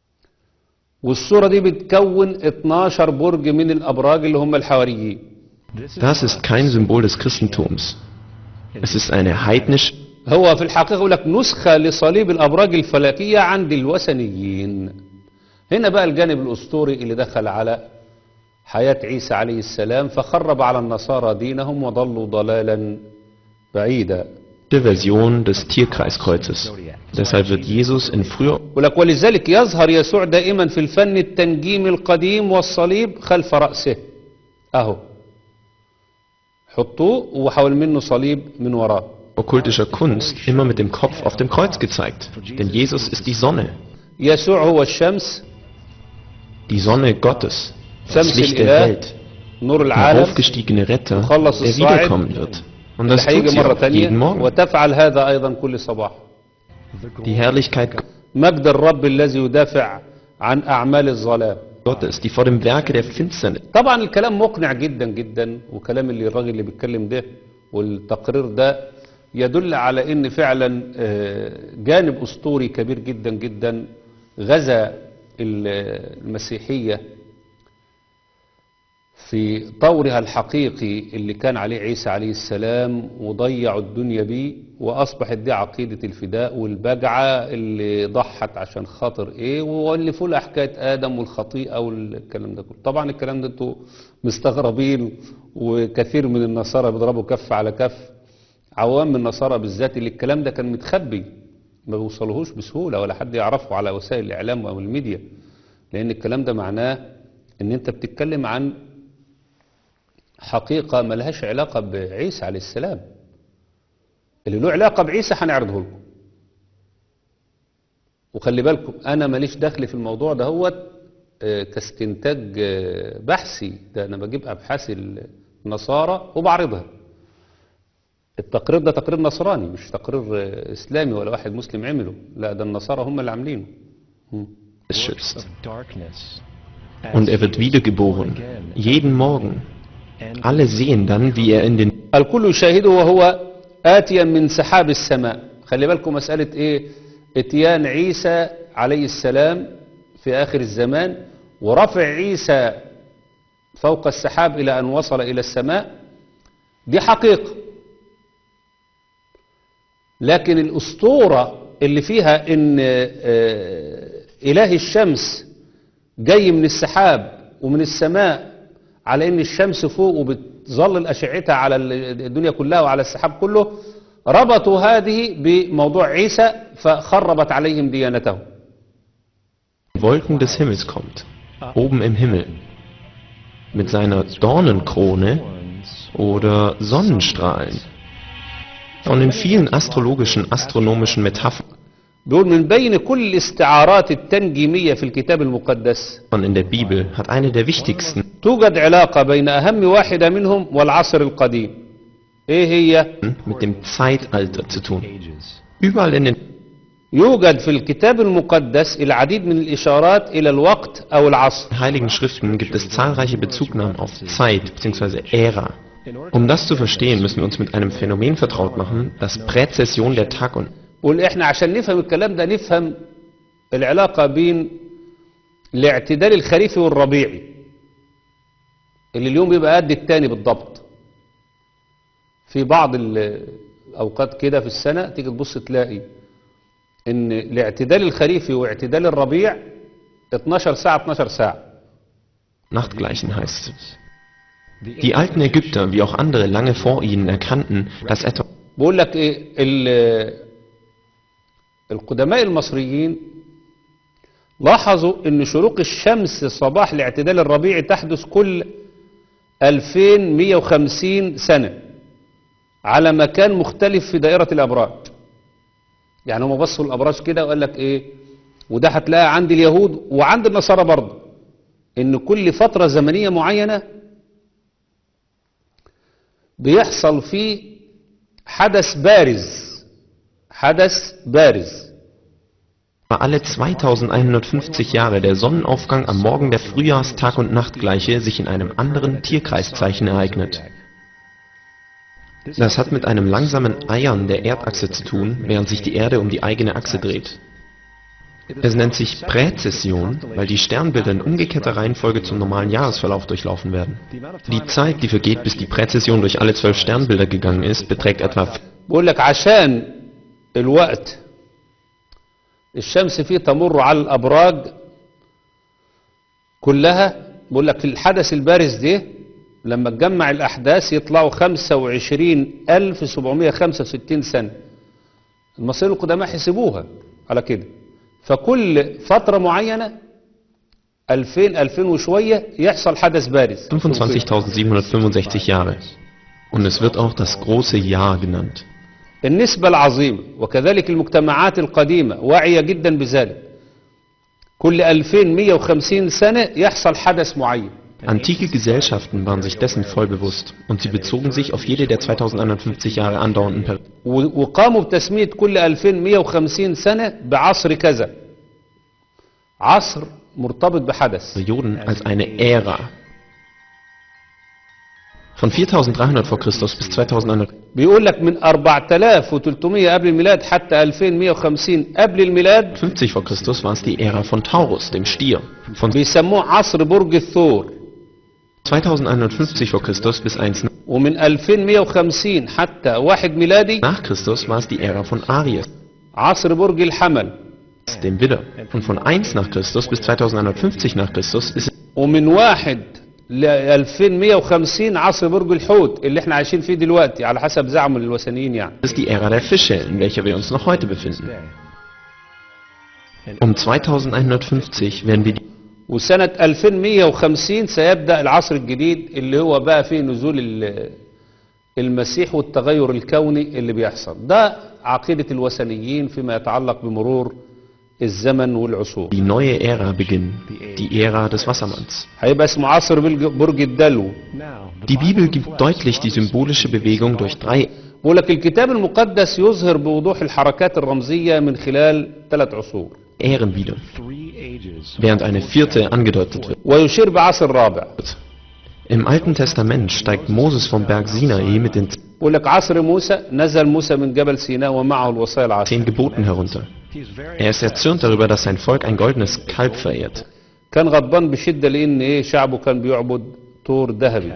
والصورة دي بتكون اثناشر برج من الأبراج اللي هم الحواريين. Das ist kein Symbol des Christentums. Es ist eine heidnische هو في الحقيقة يقول لك نسخة لصليب الأبراج الفلكية عند الوثنيين. هنا بقى الجانب الأسطوري اللي دخل على حياة عيسى عليه السلام فخرب على النصارى دينهم وضلوا ضلالا بعيدا. Version des Tierkreiskreuzes. Deshalb wird Jesus in früher يقول لك ولذلك يظهر يسوع دائما في الفن التنجيمي القديم والصليب خلف رأسه. أهو حطوه وحول منه صليب من وراه. okkultischer Kunst immer mit dem Kopf auf dem Kreuz gezeigt. Denn Jesus ist die Sonne. يسوع هو الشمس. Die Sonne Gottes. Das شمس Licht der الإله. Welt. نور Der العالم. aufgestiegene Retter, مخلص der الصاعد. wiederkommen wird. Und اللي das tut هيجي sie مرة auch jeden تانية Morgen. وتفعل هذا أيضا كل صباح. Die Herrlichkeit مجد الرب الذي يدافع عن أعمال الظلام. Gottes, die vor dem Werke der Finsternis طبعا الكلام مقنع جدا جدا وكلام اللي الراجل اللي بيتكلم ده والتقرير ده يدل على ان فعلا آه، جانب اسطوري كبير جدا جدا غزا المسيحية في طورها الحقيقي اللي كان عليه عيسى عليه السلام وضيعوا الدنيا بيه واصبحت دي عقيدة الفداء والبجعة اللي ضحت عشان خاطر ايه واللي فول حكاية ادم والخطيئة والكلام ده كله. طبعا الكلام ده انتوا مستغربين وكثير من النصارى بيضربوا كف على كف، عوام النصارى بالذات اللي الكلام ده كان متخبي ما بيوصلهوش بسهولة ولا حد يعرفه على وسائل الاعلام او الميديا، لان الكلام ده معناه ان انت بتتكلم عن حقيقة ملهاش علاقة بعيسى عليه السلام. اللي له علاقة بعيسى هنعرضه لكم، وخلي بالكم انا ماليش دخل في الموضوع ده هو كاستنتاج آه، بحثي، ده انا بجيب ابحاث النصارى وبعرضها. التقرير ده تقرير نصراني مش تقرير آه، اسلامي ولا واحد مسلم عمله، لا ده النصارى هم اللي عاملينه. مم. schützt. Und er wird wiedergeboren. Jeden Morgen. Alle sehen dann, wie er in den الكل يشاهده وهو آتيا من سحاب السماء. خلي بالكم مسألة ايه اتيان عيسى عليه السلام في آخر الزمان ورفع عيسى فوق السحاب إلى أن وصل إلى السماء، دي حقيقة. لكن الأسطورة اللي فيها إن آه، إله الشمس جاي من السحاب ومن السماء على إن الشمس فوق وبتظلل أشعتها على الدنيا كلها وعلى السحاب كله، ربطوا هذه بموضوع عيسى فخربت عليهم ديانتهم. Wolken des Himmels kommt, oben im Himmel, mit seiner Dornenkrone oder Sonnenstrahlen. Von den vielen astrologischen, astronomischen Metaphern بيقول من بين كل الاستعارات التنجيمية في الكتاب المقدس in der Bibel hat eine der wichtigsten توجد علاقة بين أهم واحدة منهم والعصر القديم. إيه هي؟ mit dem Zeitalter zu tun. Überall in den يوجد في الكتاب المقدس العديد من الإشارات إلى الوقت أو العصر. heiligen Schriften gibt es zahlreiche Bezugnahmen auf Zeit bzw. Ära. Um das zu verstehen, müssen wir uns mit einem Phänomen vertraut machen, das Präzession der Tag- und قول احنا عشان نفهم الكلام ده نفهم العلاقة بين الاعتدال الخريفي والربيعي اللي اليوم بيبقى قد التاني بالضبط. في بعض الأوقات كده في السنة تيجي تبص تلاقي ان الاعتدال الخريفي واعتدال الربيع اتناشر ساعة اتناشر ساعة. Nachtgleichen heißt. Die alten Ägypter, wie auch andere lange vor ihnen, erkannten, dass etwa بقول لك ايه ال- القدماء المصريين لاحظوا ان شروق الشمس صباح الاعتدال الربيعي تحدث كل ألفين ومئة وخمسين سنة على مكان مختلف في دائرة الأبراج. يعني هم بصوا الأبراج كده وقال لك ايه، وده هتلاقيها عند اليهود وعند النصارى برضه، ان كل فترة زمنية معينة بيحصل فيه حدث بارز حدث بارز. alle zweitausendeinhundertfünfzig Jahre der Sonnenaufgang am Morgen der Frühjahrstag- und Nachtgleiche sich in einem anderen Tierkreiszeichen ereignet. Das hat mit einem langsamen Eiern der Erdachse zu tun, während sich die Erde um die eigene Achse dreht. Es nennt sich Präzession, weil die Sternbilder in umgekehrter Reihenfolge zum normalen Jahresverlauf durchlaufen werden. Die Zeit, die vergeht, bis die Präzession durch alle zwölf Sternbilder gegangen ist, beträgt etwa بقول لك عشان الوقت الشمس فيه تمر على الأبراج كلها. بقول لك الحدث البارز ده لما تجمع الأحداث يطلعوا خمسة وعشرين ألف سبعمائة وخمسة وستين سنة. المصريين القدماء حسبوها على كده. فكل فترة معينة ألفين ألفين وشوية يحصل حدث بارز. fünfundzwanzigtausendsiebenhundertfünfundsechzig Jahre. Und es wird auch das große Jahr genannt. النسبة العظيمة وكذلك المجتمعات القديمة واعية جدا بذلك. كل ألفين ومائة وخمسين سنة يحصل حدث معين. Antike Gesellschaften waren sich dessen voll bewusst und sie bezogen sich auf jede der zweitausendeinhundertfünfzig Jahre andauernden Perioden. وقاموا بتسمية كل ألفين ومائة وخمسين سنة بعصر كذا. عصر مرتبط بحدث. als eine Ära. Von viertausenddreihundert vor Christus bis zweitausendeinhundert. بيقول لك من أربعة آلاف وثلاثمائة قبل الميلاد حتى ألفين ومائة وخمسين قبل الميلاد. fünfzig vor Christus war es die Ära von Taurus, dem Stier. Von بيسموه عصر برج الثور. zweitausendeinhundertfünfzig vor Christus bis eins ومن ألفين ومائة وخمسين حتى واحد ميلادي nach Christus war es die Ära von Aries, عصر برج الحمل. dem Widder. Und von eins nach Christus bis zweitausendeinhundertfünfzig nach Christus ist ومن واحد ل ألفين ومائة وخمسين عصر برج الحوت اللي احنا عايشين فيه دلوقتي على حسب زعم الوثنيين يعني. es die Ära der Fische, in welcher wir uns noch heute befinden. Um zweitausendeinhundertfünfzig werden wir die وسنة ألفين ومائة وخمسين سيبدأ العصر الجديد اللي هو بقى فيه نزول ال- المسيح والتغير الكوني اللي بيحصل. ده عقيدة الوثنيين فيما يتعلق بمرور الزمن والعصور. die neue Ära beginnen, die Ära des Wassermanns. هيبقى اسمه عصر برج برج الدلو. Die Bibel gibt deutlich die symbolische Bewegung durch drei بقول لك الكتاب المقدس يظهر بوضوح الحركات الرمزية من خلال ثلاث عصور. Ähren wieder, während eine vierte angedeutet wird. ويشير بعصر رابع. Im Alten Testament steigt Moses vom Berg Sinai mit den بقول لك عصر موسى نزل موسى من جبل سيناء ومعه الوصايا العشر. zehn Geboten herunter. Er ist erzürnt darüber, dass sein Volk ein goldenes Kalb verehrt. كان غضبان بشدة لأن إيه شعبه كان بيعبد طور ذهبي.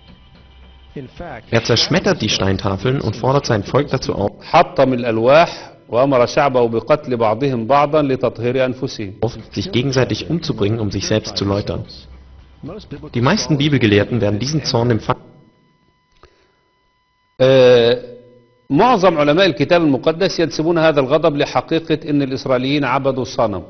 Er zerschmettert die Steintafeln und fordert sein Volk dazu auf, حطم الألواح وأمر شعبه بقتل بعضهم بعضا لتطهير أنفسهم. sich gegenseitig umzubringen, um sich selbst zu läutern. Die meisten Bibelgelehrten werden diesen Zorn empfangen. آه، معظم علماء الكتاب المقدس ينسبون هذا الغضب لحقيقة أن الإسرائيليين عبدوا صنم.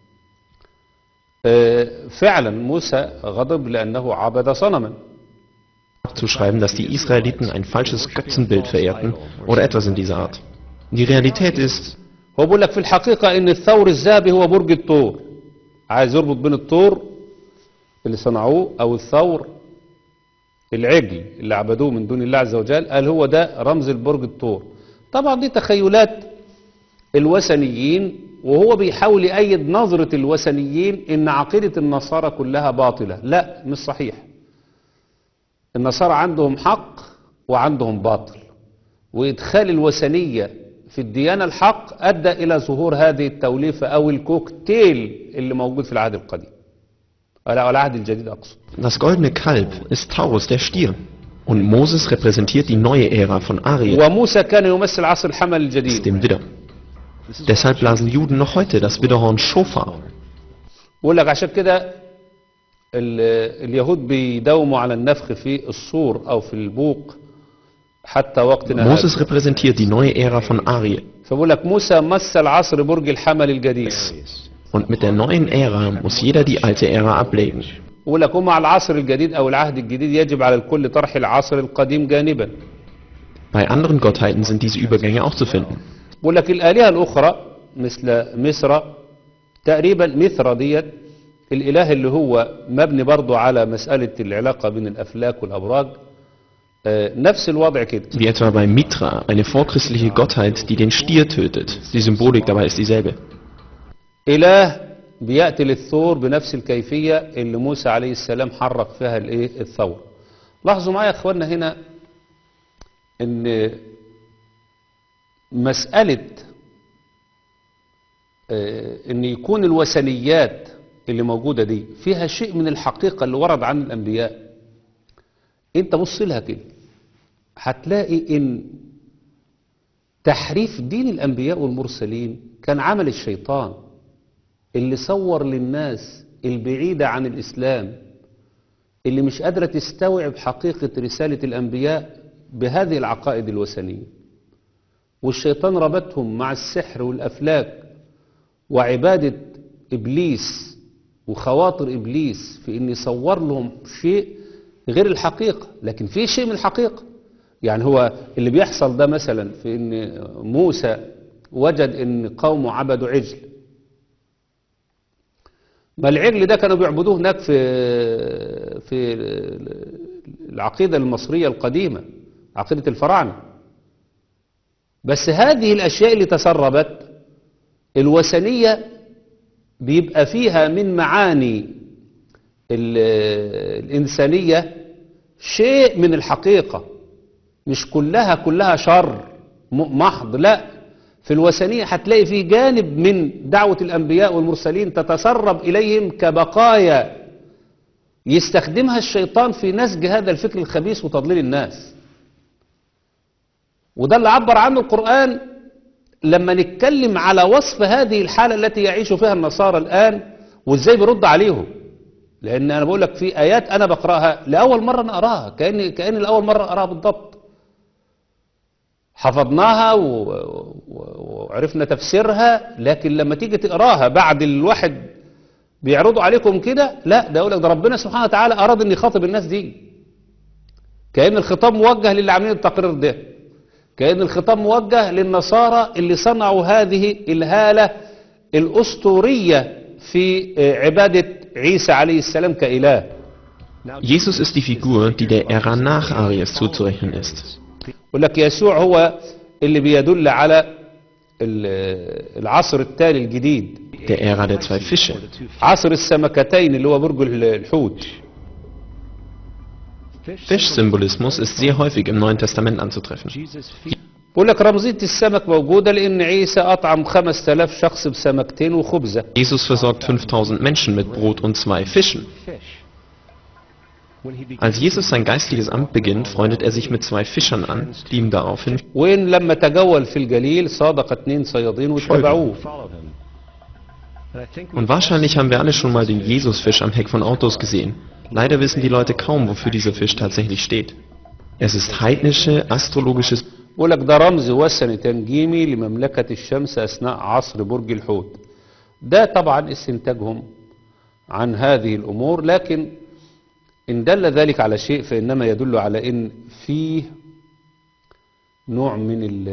آه، فعلا موسى غضب لأنه عبد صنما. Zu schreiben, dass die Israeliten ein falsches Götzenbild verehrten oder etwas in dieser Art. Die Realität ist, هو بيقول لك في الحقيقة أن الثور الذهبي هو برج الثور. عايز يربط بين الثور اللي صنعوه أو الثور العجل اللي عبدوه من دون الله عز وجل، قال هو ده رمز البرج الثور. طبعا دي تخيلات الوثنيين وهو بيحاول يأيد نظرة الوثنيين ان عقيدة النصارى كلها باطلة. لا، مش صحيح. النصارى عندهم حق وعندهم باطل، وإدخال الوثنية في الديانة الحق أدى إلى ظهور هذه التوليفة أو الكوكتيل اللي موجود في العهد القديم، أو العهد الجديد أقصد. das goldene Kalb ist Taurus, der Stier. Und Moses repräsentiert die neue Ära von Aries, وموسى كان يمثل عصر الحمل الجديد. dem Widder. Deshalb blasen Juden noch heute das Widderhorn Schofar. بقول لك عشان كده ال- اليهود بيداوموا على النفخ في الصور أو في البوق حتى وقتنا Moses هذا. repräsentiert die neue Ära von Aries. فبقول لك موسى مثل عصر برج الحمل الجديد. Und mit der neuen Ära muss jeder die alte Ära ablegen. بقول لك ومع العصر الجديد أو العهد الجديد يجب على الكل طرح العصر القديم جانبا. Bei anderen Gottheiten sind diese Übergänge auch zu finden. بقول لك الآلهة الأخرى مثل مصر تقريبا مصر ديت الإله اللي هو مبني برضو على مسألة العلاقة بين الأفلاك والأبراج، آه، نفس الوضع كده. Wie etwa bei Mitra, eine vorchristliche Gottheit, die den Stier tötet. Die Symbolik dabei ist dieselbe. إله بيأتي للثور بنفس الكيفية اللي موسى عليه السلام حرك فيها الايه الثور. لاحظوا معايا يا اخوانا هنا ان مسألة ان يكون الوثنيات اللي موجودة دي فيها شيء من الحقيقة اللي ورد عن الأنبياء، انت بص لها كده هتلاقي ان تحريف دين الأنبياء والمرسلين كان عمل الشيطان اللي صور للناس البعيدة عن الإسلام، اللي مش قادرة تستوعب حقيقة رسالة الأنبياء بهذه العقائد الوثنية، والشيطان ربطهم مع السحر والأفلاك وعبادة إبليس وخواطر إبليس في أن يصور لهم شيء غير الحقيقة، لكن في شيء من الحقيقة. يعني هو اللي بيحصل ده مثلا في أن موسى وجد أن قومه عبدوا عجل، ما العجل ده كانوا بيعبدوه هناك في في العقيدة المصرية القديمة، عقيدة الفراعنة. بس هذه الأشياء اللي تسربت الوثنية بيبقى فيها من معاني الإنسانية شيء من الحقيقة، مش كلها كلها شر محض، لا، في الوثنية هتلاقي فيه جانب من دعوة الأنبياء والمرسلين تتسرب إليهم كبقايا يستخدمها الشيطان في نسج هذا الفكر الخبيث وتضليل الناس. وده اللي عبر عنه القرآن لما نتكلم على وصف هذه الحالة التي يعيش فيها النصارى الآن وإزاي بيرد عليهم. لأن أنا بقول لك في آيات أنا بقرأها لأول مرة أنا أراها كأني كأني لأول مرة أراها بالضبط، حفظناها وعرفنا تفسيرها، لكن لما تيجي تقراها بعد الواحد بيعرضوا عليكم كده، لا، ده يقول لك ده ربنا سبحانه وتعالى أراد أن يخاطب الناس دي، كأن الخطاب موجه للي عاملين التقرير ده، كأن الخطاب موجه للنصارى اللي صنعوا هذه الهالة الأسطورية في عبادة عيسى عليه السلام كإله. Jesus ist die Figur, die der Ära nach Arias zuzurechnen ist. يقول لك يسوع هو اللي بيدل على العصر التالي الجديد، Der Ära der zwei Fische. عصر السمكتين اللي هو برج الحوت. Fischsymbolismus ist sehr häufig im Neuen Testament anzutreffen. بقول لك رمزية السمك موجودة لأن عيسى أطعم خمسة آلاف شخص بسمكتين وخبزة. Jesus versorgt fünftausend Menschen mit Brot und zwei Fischen. Als Jesus sein geistliches Amt beginnt, freundet er sich mit zwei Fischern an, die ihm daraufhin وين لما تجول في الجليل صادق اتنين صيادين واتبعوه. Und wahrscheinlich haben wir alle schon mal den Jesusfisch am Heck von Autos gesehen. Leider wissen die Leute kaum, wofür dieser Fisch tatsächlich steht. Es ist heidnische, astrologisches بقول لك ده رمز وثني تنجيمي لمملكة الشمس أثناء عصر برج الحوت. ده طبعا استنتاجهم عن هذه الأمور، لكن إن دل ذلك على شيء فإنما يدل على إن فيه نوع من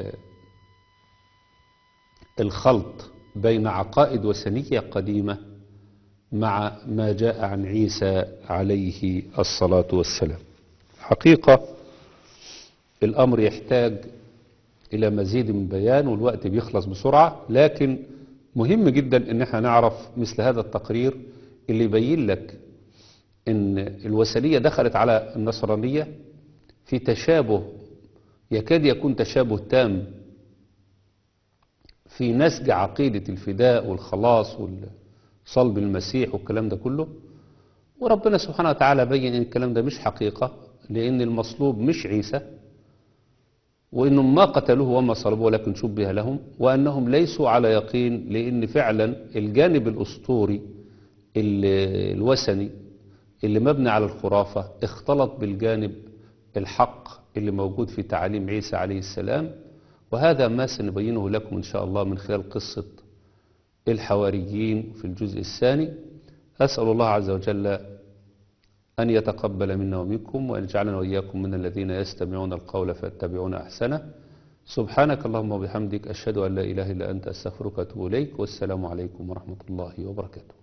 الخلط بين عقائد وثنية قديمة مع ما جاء عن عيسى عليه الصلاة والسلام. حقيقة الأمر يحتاج إلى مزيد من بيان والوقت بيخلص بسرعة، لكن مهم جدا إن احنا نعرف مثل هذا التقرير اللي يبين لك إن الوثنية دخلت على النصرانية في تشابه يكاد يكون تشابه تام في نسج عقيدة الفداء والخلاص والصلب المسيح والكلام ده كله، وربنا سبحانه وتعالى بين إن الكلام ده مش حقيقة، لأن المصلوب مش عيسى، وإنهم ما قتلوه وما صلبوه ولكن شبه لهم، وأنهم ليسوا على يقين، لأن فعلا الجانب الأسطوري الوثني اللي مبني على الخرافة اختلط بالجانب الحق اللي موجود في تعاليم عيسى عليه السلام. وهذا ما سنبينه لكم إن شاء الله من خلال قصة الحواريين في الجزء الثاني. أسأل الله عز وجل أن يتقبل منا ومنكم وأن يجعلنا وإياكم من الذين يستمعون القول فيتبعون أحسنه. سبحانك اللهم وبحمدك، أشهد أن لا إله إلا أنت، أستغفرك وأتوب إليك، والسلام عليكم ورحمة الله وبركاته.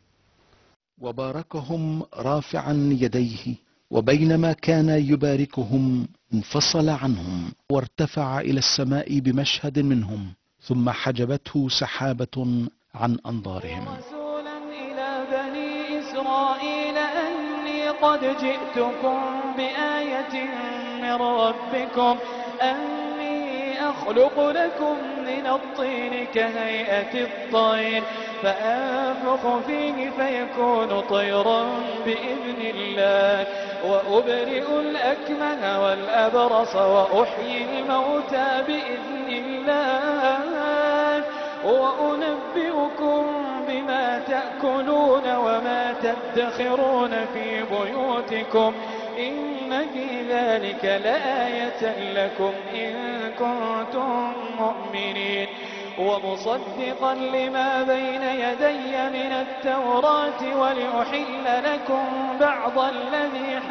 وباركهم رافعا يديه، وبينما كان يباركهم انفصل عنهم وارتفع إلى السماء بمشهد منهم، ثم حجبته سحابة عن أنظارهم. رسولا إلى بني إسرائيل أني قد جئتكم بآية من ربكم أني أخلق لكم من الطين كهيئة الطير فأنفخ فيه فيكون طيرا بإذن الله وأبرئ الأكمه والأبرص وأحيي الموتى بإذن الله وأنبئكم بما تأكلون وما تدخرون في بيوتكم إن في ذلك لآية لكم إن كنتم مؤمنين ومصدقا لما بين يدي من التوراة ولأحل لكم بعض الذي